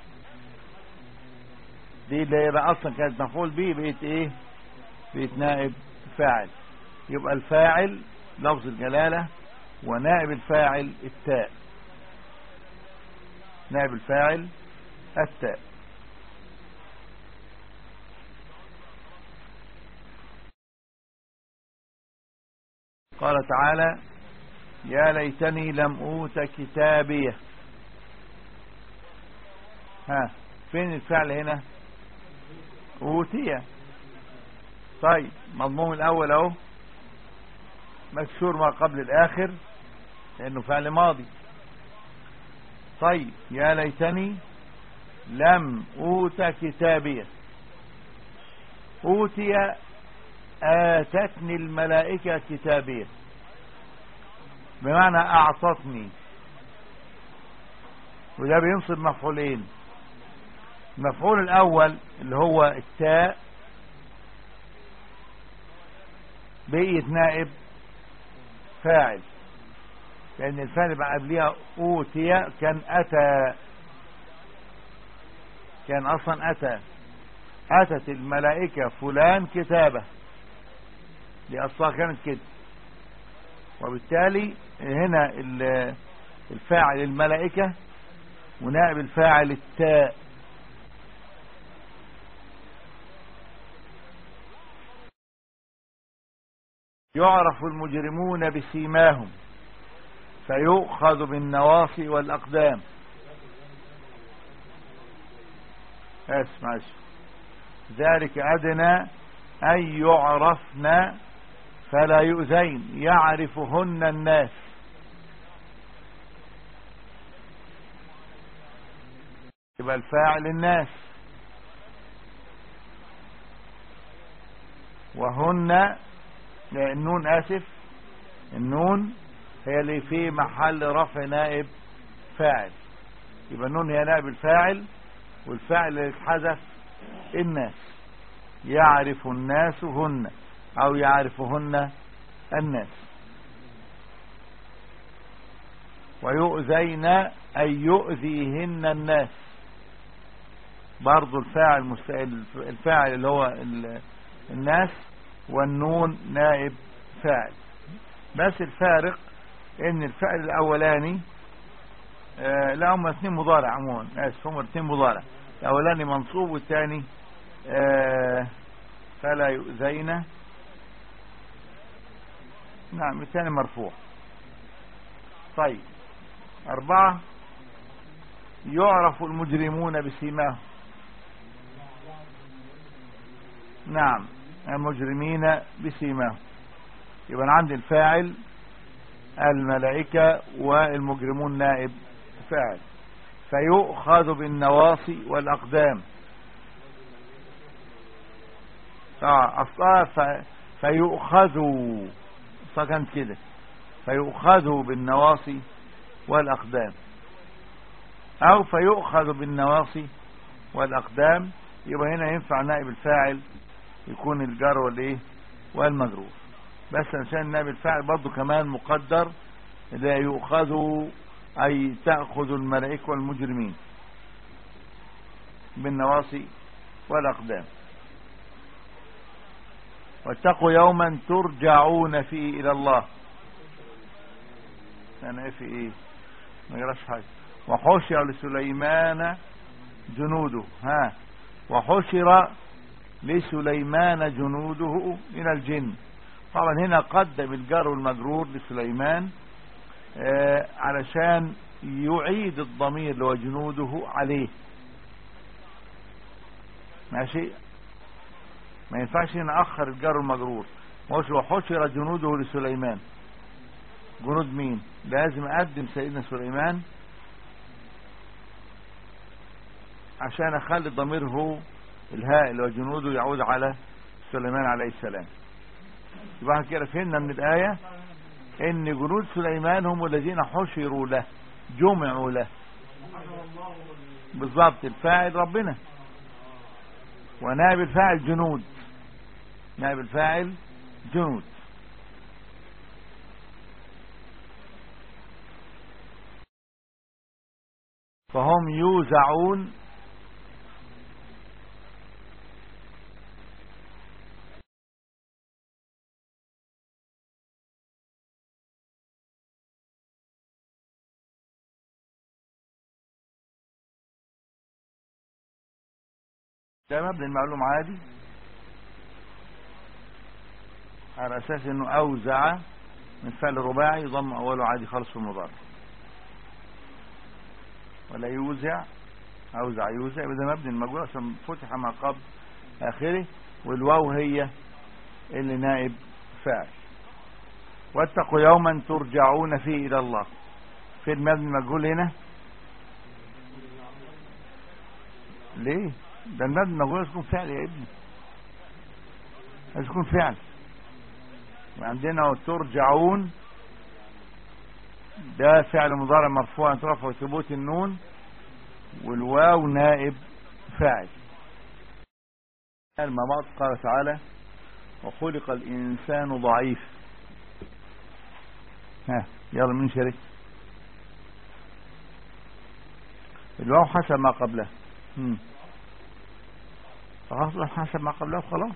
دي اللي يبقى اصلا كانت مفعول به بقيت ايه؟ بقيت نائب فاعل. يبقى الفاعل لفظ الجلالة ونائب الفاعل التاء. نائب الفاعل التاء. قال تعالى يا ليتني لم أوت كتابيه. ها فين الفعل هنا؟ أوتي. طيب مضموم الأول أهو مكسور ما قبل الآخر لأنه فعل ماضي. طيب يا ليتني لم أوت كتابيه. أوتي آتتني الملائكة كتابيه، بمعنى أعطتني، وده بينصب مفعولين. المفعول الأول اللي هو التاء بقيت نائب فاعل، لأن الفعل بقى قبلها أوتي كان أتى، كان أصلا أتى. أتت الملائكة فلان كتابه، دي أصلا كانت كده. وبالتالي هنا الفاعل الملائكة ونائب الفاعل التاء. يعرف المجرمون بسيماهم فيؤخذ بالنواصي والأقدام. اسمع ذلك أدنى أن يعرفن فلا يؤذين يعرفهن الناس. يبقى الفاعل الناس، وهن النون آسف النون هي اللي في محل رفع نائب فاعل. يبقى النون هي نائب الفاعل، والفاعل اللي اتحذف الناس. يعرف الناس هن أو يعرفهن الناس. ويؤذين أي يؤذيهن الناس، برضو الفاعل الفاعل اللي هو الناس، والنون نائب فاعل. بس الفارق ان الفعل الاولاني آه لا هم اثنين مضارع عموما، اسف هم اثنين مضارع. الاولاني منصوب والثاني آه فلا يؤذين، نعم الثاني مرفوع. طيب أربعة يعرف المجرمون بسيماهم. نعم المجرمين بسيماهم. يبقى أنا عندي الفاعل الملائكة والمجرمون نائب فاعل. فيؤخذ بالنواصي والأقدام. اه اصلا فيؤخذوا فكان كده فيؤخذوا بالنواصي والأقدام، أو فيؤخذ بالنواصي والأقدام. يبقى هنا ينفع نائب الفاعل يكون الجار والايه والمجرور. بس عشان نائب الفاعل برضه كمان مقدر لا يؤخذ أي تأخذ الملائكة والمجرمين بالنواصي والأقدام. واتقوا يوما ترجعون فيه إلى الله. أنا إيه في إيه ما يقراش حاجة. وحشر لسليمان جنوده. ها وحشر لسليمان جنوده من الجن. طبعا هنا قدم الجار والمجرور لسليمان آه علشان يعيد الضمير اللي هو جنوده عليه. ماشي. ما ينفعش نأخر الجار والمجرور. مش وحشر جنوده لسليمان. جنود مين؟ لازم اقدم سيدنا سليمان عشان اخلي الضمير هو الهاء اللي هو جنوده يعود على سليمان عليه السلام. يبقى كده فهمنا من الآية ان جنود سليمان هم الذين حشروا له جمعوا له. بالضبط الفاعل ربنا ونائب الفاعل جنود. نائب الفاعل جنود. فهم يوزعون ده مبني المعلوم عادي على اساس انه اوزع من فعل رباعي يضم اوله عادي خالص في المضارع. ولا يوزع اوزع يوزع ده مبني المجهول عشان فتح ما قبل اخره. والواو هي اللي نائب فاعل. واتقوا يوما ترجعون فيه الى الله. في المبني المجهول هنا ليه؟ ده المبني المجهول لازم يكون فعل يا ابني. لازم يكون فعل. وعندنا ترجعون ده فعل مضارع مرفوع رفع وثبوت النون والواو نائب فاعل. المماط قال تعالى وخلق الإنسان ضعيف. ها يلا من شرك الواو حسب ما قبله. هم. خلاص حسب ما قبله خلاص.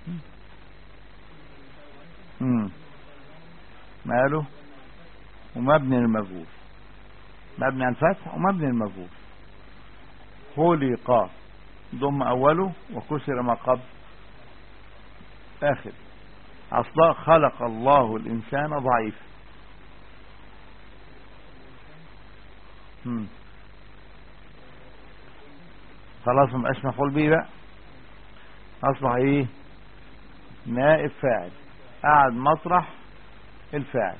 هم. ماله ومبني المجهول. مبني على الفتح ومبني المجهول. خلق ضم اوله وكسر ما قبل اخر. اصلا خلق الله الانسان ضعيف. هم. خلاص مبقاش مفعول به بقى. اصبح ايه نائب فاعل قعد مطرح الفاعل.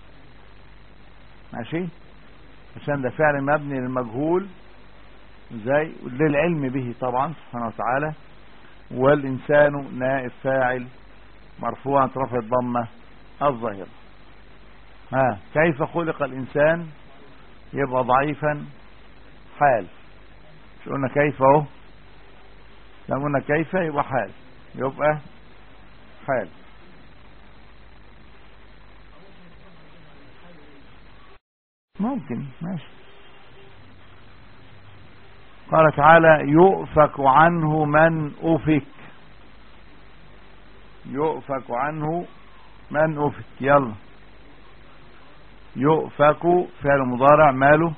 ماشي عشان ده فعل مبني للمجهول زي للعلم به طبعا سبحانه وتعالى. والإنسان نائب فاعل مرفوع رفع الضمة الظاهرة. ها كيف خلق الإنسان يبقى ضعيفا حال. مش قلنا كيف اهو. لما قلنا كيف يبقى حال يبقى حال. ممكن ماشي. قال تعالى يؤفك عنه من أفك. يؤفك عنه من أفك. يلا يؤفك فعل مضارع ماله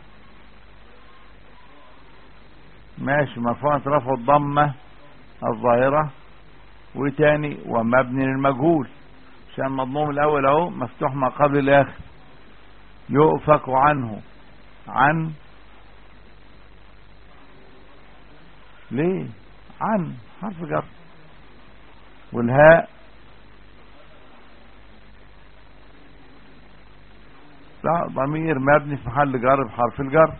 ماشي مرفوع رفع الضمة الظاهرة. وتاني ومبني للمجهول عشان مضموم الاول اهو مفتوح ما قبل الاخر. يؤفك عنه عن ليه عن حرف جر والهاء لا ضمير مبني في محل جر بحرف الجر.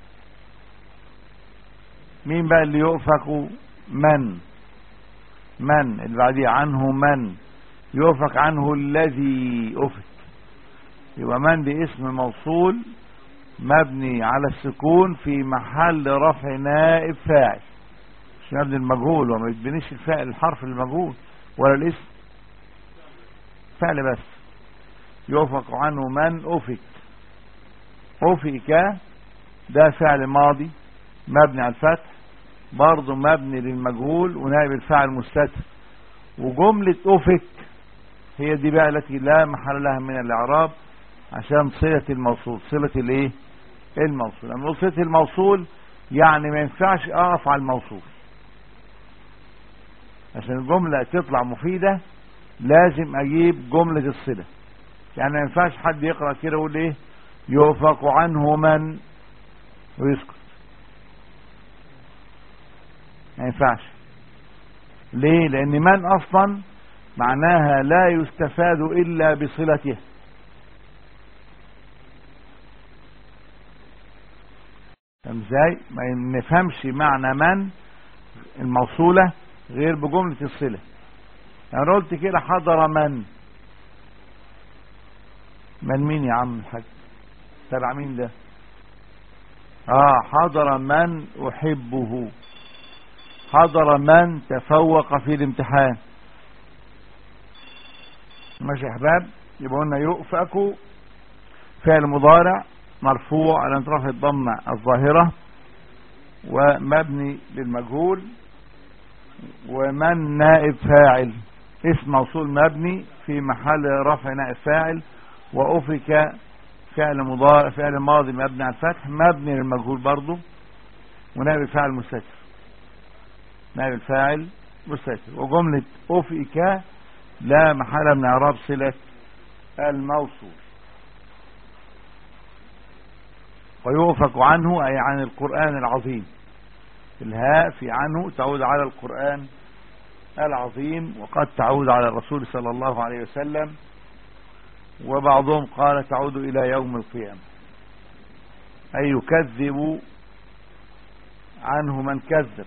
مين بقى اللي يؤفك؟ من من اللي بعديه عنه من يؤفك عنه الذي أفك. يبقى من دي اسم موصول مبني على السكون في محل رفع نائب فاعل. مش مبني المجهول وما يتبنيش الفاعل الحرف المجهول ولا الاسم؟ فعل بس. يوفق عنه من أفك. أفك ده فعل ماضي مبني على الفتح، برضه مبني للمجهول ونائب الفاعل مستتر. وجملة أفك هي دي بقى التي لا محل لها من الإعراب، عشان صلة الموصول. صلة الايه؟ الموصول. لما صلة الموصول يعني ما ينفعش اقف على الموصول عشان الجملة تطلع مفيدة، لازم اجيب جملة الصلة. يعني ما ينفعش حد يقرأ كده ويقول ايه يوفق عنه من ويسكت، ما ينفعش. ليه؟ لان من اصلا معناها لا يستفاد الا بصلته. فاهم ازاي؟ ما نفهمش معنى من الموصولة غير بجملة الصلة. يعني قلت كده حضر من، من مين يا عم الحاج؟ تبع مين ده؟ اه حضر من احبه، حضر من تفوق في الامتحان. ماشي يا احباب؟ يبقى قلنا يؤفك فعل مضارع مرفوع على انطراف الضمة الظاهرة ومبني للمجهول، ومن نائب فاعل اسم موصول مبني في محل رفع نائب فاعل، وأفك فعل مضارع فعل ماضي مبني على الفتح مبني للمجهول برضه، ونائب الفاعل مستتر. نائب الفاعل مستتر. وجملة أفك لا محل من إعراب صلة الموصول. ويؤفك عنه أي عن القرآن العظيم. الهاء في عنه تعود على القرآن العظيم، وقد تعود على الرسول صلى الله عليه وسلم، وبعضهم قال تعود إلى يوم القيامة، أي يكذب عنه من كذب.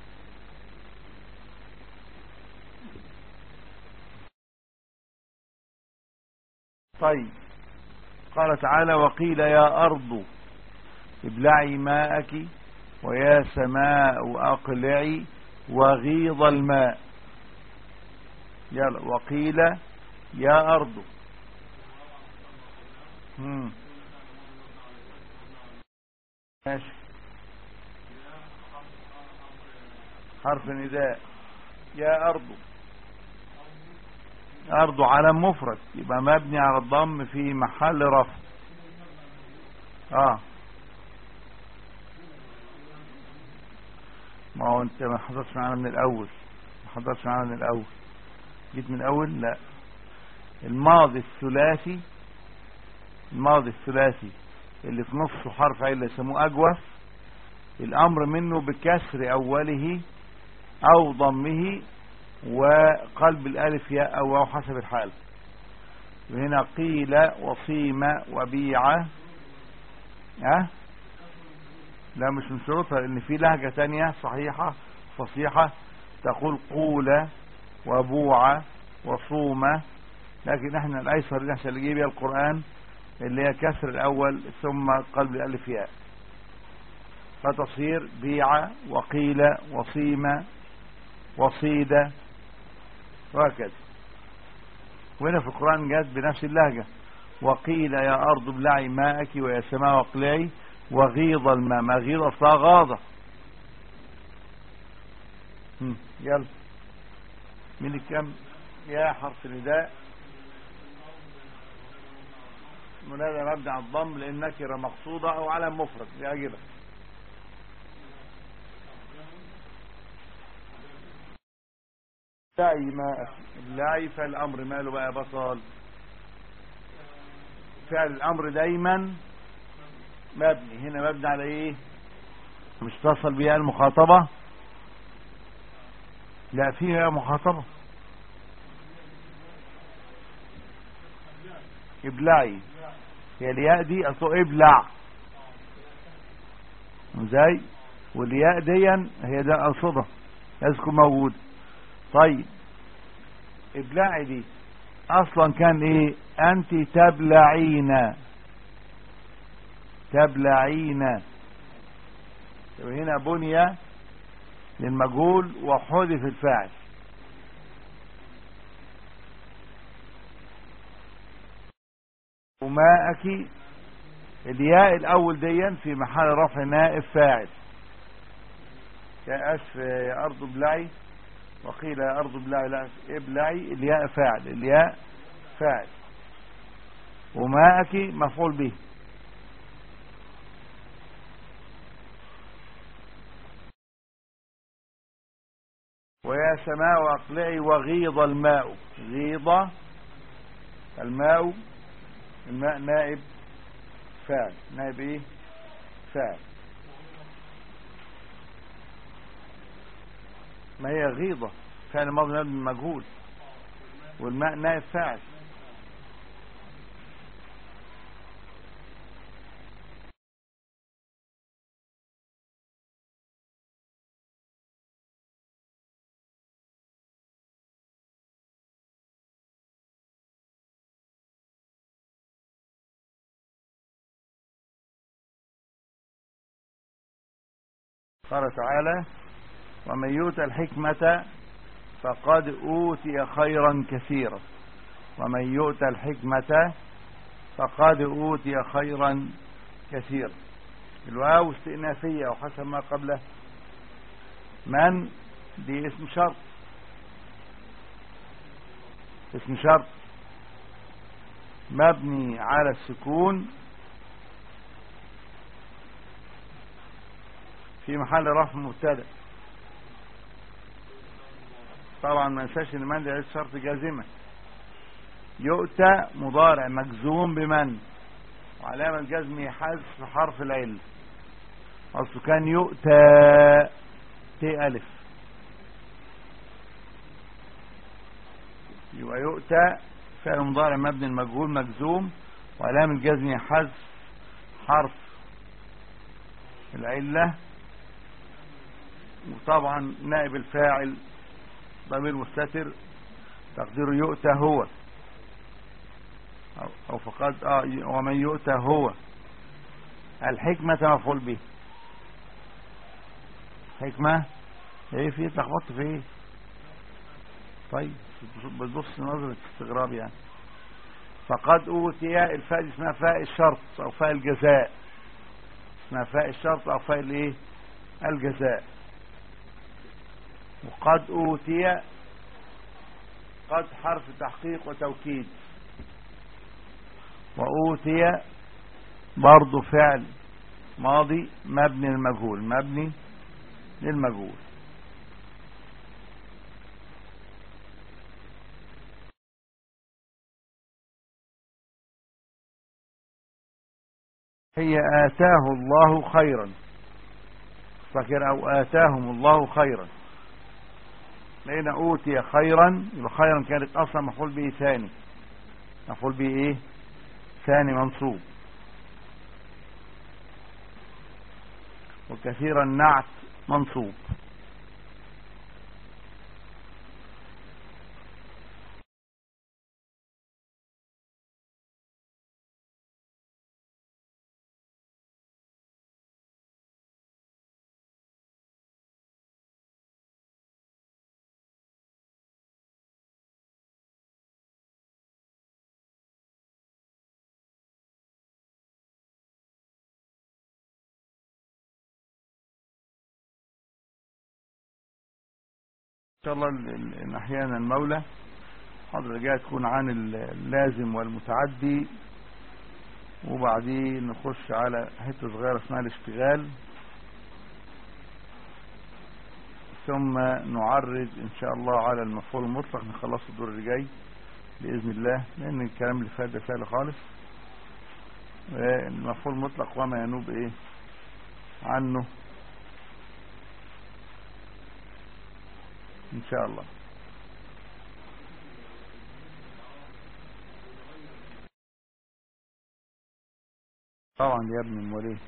طيب قال تعالى وقيل يا أرض ابلعي ماءك ويا سماء أقلعي وغيض الماء. يلا وقيل يا أرض. مم. ماشي. حرف نداء. يا أرض. أرض علم مفرد يبقى مبني على الضم في محل رفع. اه ما هو انت ما حضرتش معانا من الاول، ما حضرتش معانا من الاول. جيت من الاول؟ لا. الماضي الثلاثي، الماضي الثلاثي اللي في نصه حرف عله يسموه اجوف، الامر منه بكسر اوله او ضمه وقلب الالف ياء او واو حسب الحال. وهنا قيل وصيم وبيع. ها لا مش من شروطها، لان في لهجة تانية صحيحة فصيحة تقول قول وبوع وصوم، لكن احنا الايسر اللي احنا اللي جاي بيها القرآن اللي هي كسر الاول ثم قلب الالف ياء، فتصير بيع وقيل وصيم وصيد وهكذا. وهنا في القرآن جاءت بنفس اللهجة وقيل يا أرض ابلعي ماءك ويا سماء اقلعي وغيض الماء. ما غيض أصلها غاضة. يلا مين الكم؟ يا حرف نداء منادى مبني على الضم لأن نكرة مقصودة أو علم مفرد يعجبك. ابلعي ماءك. ابلعي فالأمر ماله بقى بصل؟ فعل الأمر دايما مبني. هنا مبني على ايه؟ مش تصل بها المخاطبة؟ لا فيها مخاطبة. ابلعي هي الياء دي اصله ابلع ازاي، والياء دي هي ده اقصدها لازم تكون موجود. طيب ابلعي دي اصلا كان ايه؟ انت تبلعين، تبلعين. هنا بني للمجهول وحذف الفاعل. ماءك. الياء الاول ديا في محل رفع نائب فاعل، يا اسف يا ارض ابلعي، وقيل يا ارض ابلعي لا ابلعي، الياء فاعل، الياء فاعل، وماءك مفعول به. ويا سماء اقلعي وغيض الماء، غيض الماء، الماء نائب فاعل، نائب ايه فاعل. ما هي غيضة فعل ماضي مبني مجهول، والماء نائب فاعل. قال تعالى ومن يؤت الحكمة فقد أوتي خيرا كثيرا، ومن يؤت الحكمة فقد أوتي خيرا كثيرا. الواو استئنافية وحسب ما قبله. من دي اسم شرط، اسم شرط مبني على السكون في محل رفع مبتدا. طبعا ما ننساش ان من دي شرط جازمه. يؤتى مضارع مجزوم بمن، وعلامه جزمه حذف حرف العله، اصله كان يؤتى تي الف، يبقى يؤتى فعل مضارع مبني المجهول مجزوم، وعلامه جزمه حذف حرف العله، وطبعا نائب الفاعل ضمير مستتر تقديره يؤتى هو، او فقد اه ومن يؤتى هو الحكمة مفعول به. حكمة ايه في اتلخبطت في ايه؟ طيب بتبص نظرة استغراب يعني. فقد اوتي الفاء اسمها فاء الشرط او فاء الجزاء، اسمها فاء الشرط او فاء الايه الجزاء. وقد اوتي قد حرف تحقيق وتوكيد، وأوتي برضو فعل ماضي مبني للمجهول، مبني للمجهول. هي آتاه الله خيرا، فكر أو آتاهم الله خيرا، لأن أوتي خيرا يبقى خيرا كانت أصلا مفعول به ثاني، مفعول به إيه ثاني منصوب، وكثيرا نعت منصوب. إن شاء الله إن أحيانا المولى حضر جاء تكون عن اللازم والمتعدي، وبعدين نخش على حته صغيره اسمها الاشتغال، ثم نعرج ان شاء الله على المفعول المطلق، نخلص الدور اللي جاي باذن الله، لان الكلام اللي فات ده سهل خالص. المفعول المطلق وما ينوب ايه عنه ان شاء الله. طبعا يا ابن الموليه،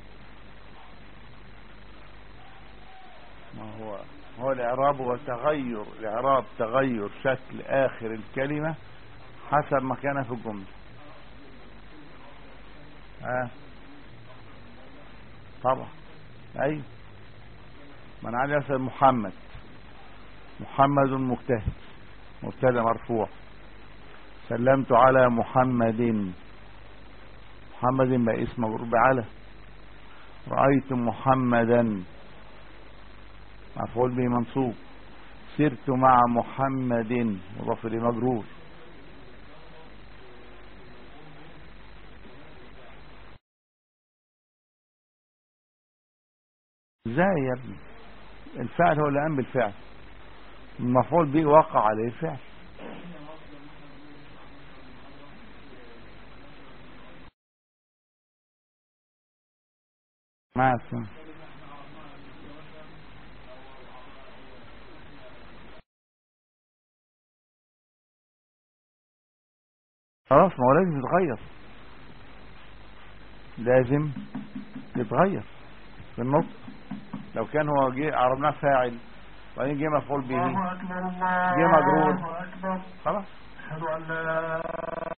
ما هو هو الاعراب هو تغير، الاعراب تغير شكل اخر الكلمه حسب مكانها في الجمله. ها آه. طبعا اي من علي يسأل محمد، محمد مجتهد مبتدا مرفوع، سلمت على محمد محمد بقى اسم مجرور بعلى. رأيت محمدا مفعول به منصوب. سرت مع محمد مضاف إليه مجرور. ازاي يا ابني؟ الفعل هو اللي قام بالفعل، المفعول به وقع عليه الفعل. مع السلامة. خلاص، ما هو لازم يتغير، لازم يتغير في النطق. لو كان هو جه عربناه فاعل وبعدين جه مفعول به، جه مجرور، خلاص.